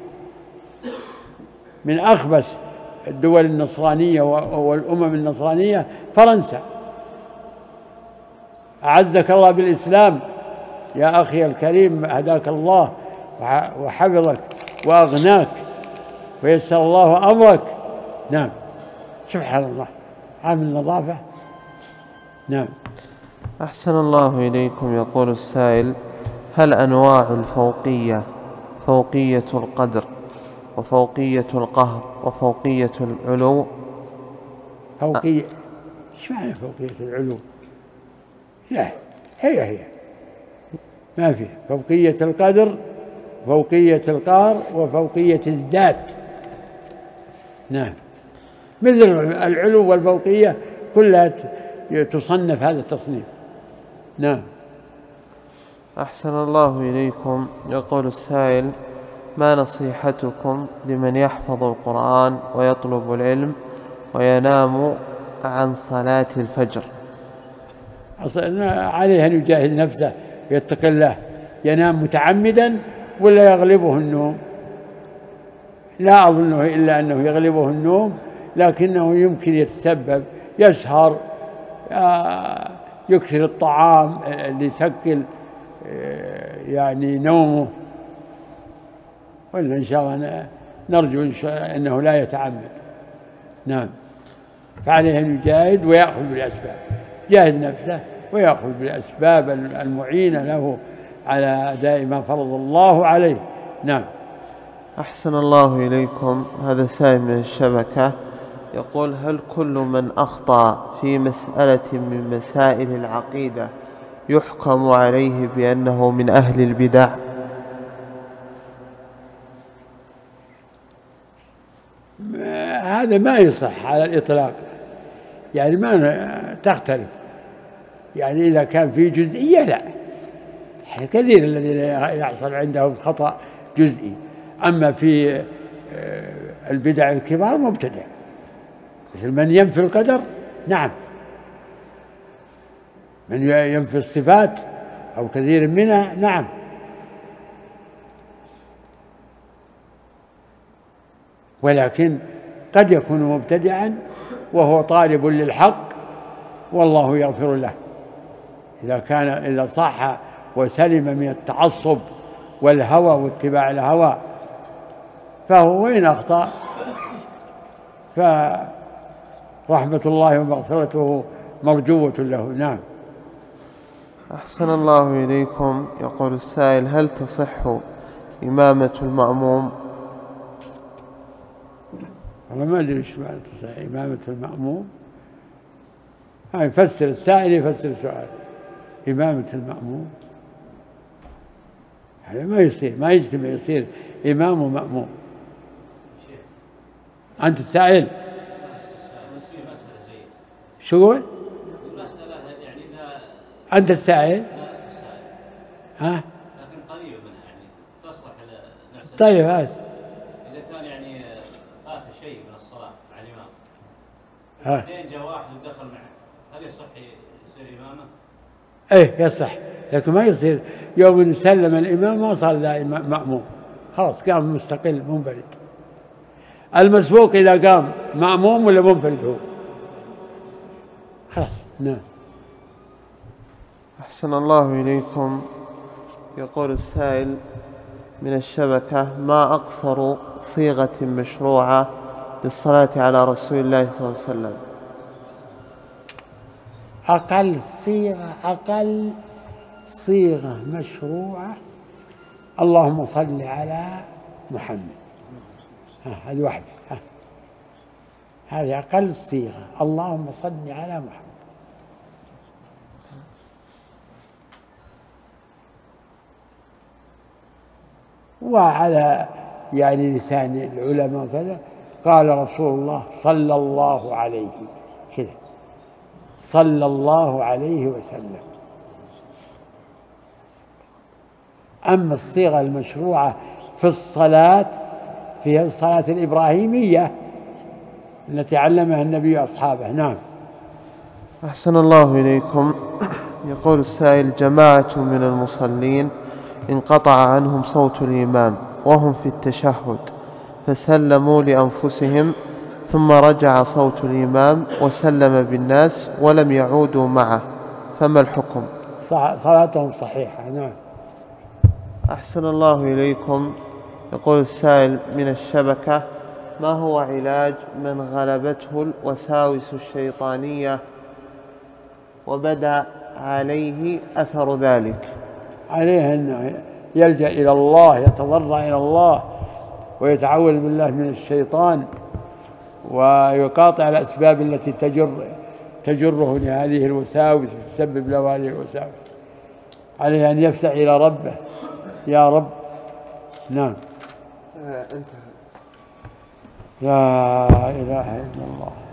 من أخبث الدول النصرانية والأمم النصرانية فرنسا. أعزك الله بالإسلام يا أخي الكريم، هداك الله وحفظك وأغناك ويسر الله أمرك. نعم، سبحان الله، عامل نظافة. نعم. أحسن الله إليكم. يقول السائل: هل أنواع الفوقية فوقية القدر وفوقية القهر وفوقية العلو؟ فوقية، ايش معنى فوقية العلو؟ لا، هي هي ما في فوقية القدر، فوقية القهر، وفوقية الذات. نعم، مثل العلو والفوقية كلها تصنف هذا التصنيف. نعم. أحسن الله إليكم. يقول السائل: ما نصيحتكم لمن يحفظ القرآن ويطلب العلم وينام عن صلاة الفجر؟ عليه أن يجاهد نفسه ويتقي الله. ينام متعمدا ولا يغلبه النوم؟ لا أظنه إلا أنه يغلبه النوم، لكنه يمكن يتسبب، يسهر، يكثر الطعام اللي يثقل يعني نومه، وإلا إن شاء الله نرجو إن شاء أنه لا يتعمد. نعم، فعليه أن يجاهد ويأخذ بالأسباب، يجاهد نفسه ويأخذ بالأسباب المعينة له على أداء ما فرض الله عليه. نعم. أحسن الله إليكم. هذا سائل من الشبكة يقول: هل كل من أخطأ في مسألة من مسائل العقيدة يحكم عليه بأنه من أهل البدع؟ هذا ما يصح على الإطلاق، يعني ما تختلف، يعني إذا كان في جزئية لا، كثير الذين يحصل عندهم خطأ جزئي، أما في البدع الكبار مبتدع، مثل من ينفي القدر. نعم، من ينفي الصفات أو كثير منها. نعم. ولكن قد يكون مبتدعا وهو طالب للحق والله يغفر له، إذا كان إذا صح وسلم من التعصب والهوى واتباع الهوى، فهو وإن أخطأ فرحمة الله ومغفرته مرجوة له. نعم. أحسن الله إليكم. يقول السائل: هل تصح إمامة المأموم؟ والله ما أدري إيش معنى تصح إمامة المأموم. هاي يفسر السائل يفسر سؤال. إمامة المأموم هذا ما يصير، ما يجتمع يصير إمام ومأموم. أنت السائل شو قول؟ المسألة أنت السائل؟ ها؟ لكن قريب منها يعني تصلح لنفس. طيب هذا إذا كان يعني فات شيء من الصلاة مع الإمام. ها. بعدين جاء واحد ودخل معه، هل يصح يصير إمامه؟ إيه يصح، لكن ما يصير يوم سلم الإمام ما صار له مأموم، خلاص قام مستقل منفرد. المسبوق إذا قام مأموم ولا منفرد هو؟ خلاص. نعم. أحسن الله إليكم. يقول السائل من الشبكة: ما أقصر صيغة مشروعة للصلاة على رسول الله صلى الله عليه وسلم؟ أقل صيغة أقل صيغة مشروعة اللهم صل على محمد، هذه واحدة، هذه أقل صيغة، اللهم صل على محمد. وعلى يعني لسان العلماء كذا قال رسول الله صلى الله عليه كذا، صلى الله عليه وسلم. أما الصيغة المشروعة في الصلاة في الصلاة الإبراهيمية التي علمها النبي أصحابه. نعم. أحسن الله إليكم. يقول السائل: جماعة من المصلين انقطع عنهم صوت الإمام وهم في التشهد فسلموا لأنفسهم، ثم رجع صوت الإمام وسلم بالناس ولم يعودوا معه، فما الحكم؟ صلاتهم صحيحة. نعم. أحسن الله إليكم. يقول السائل من الشبكة: ما هو علاج من غلبته الوساوس الشيطانية وبدأ عليه أثر ذلك؟ عليه أنه يلجأ إلى الله، يتضرع إلى الله ويتعوذ بالله من الشيطان ويقاطع الأسباب التي تجر تجره لهذه الوساوس وتسبب له هذه الوساوس. عليه أن يفزع إلى ربه: يا رب. نعم. انتهى. لا إله إلا الله.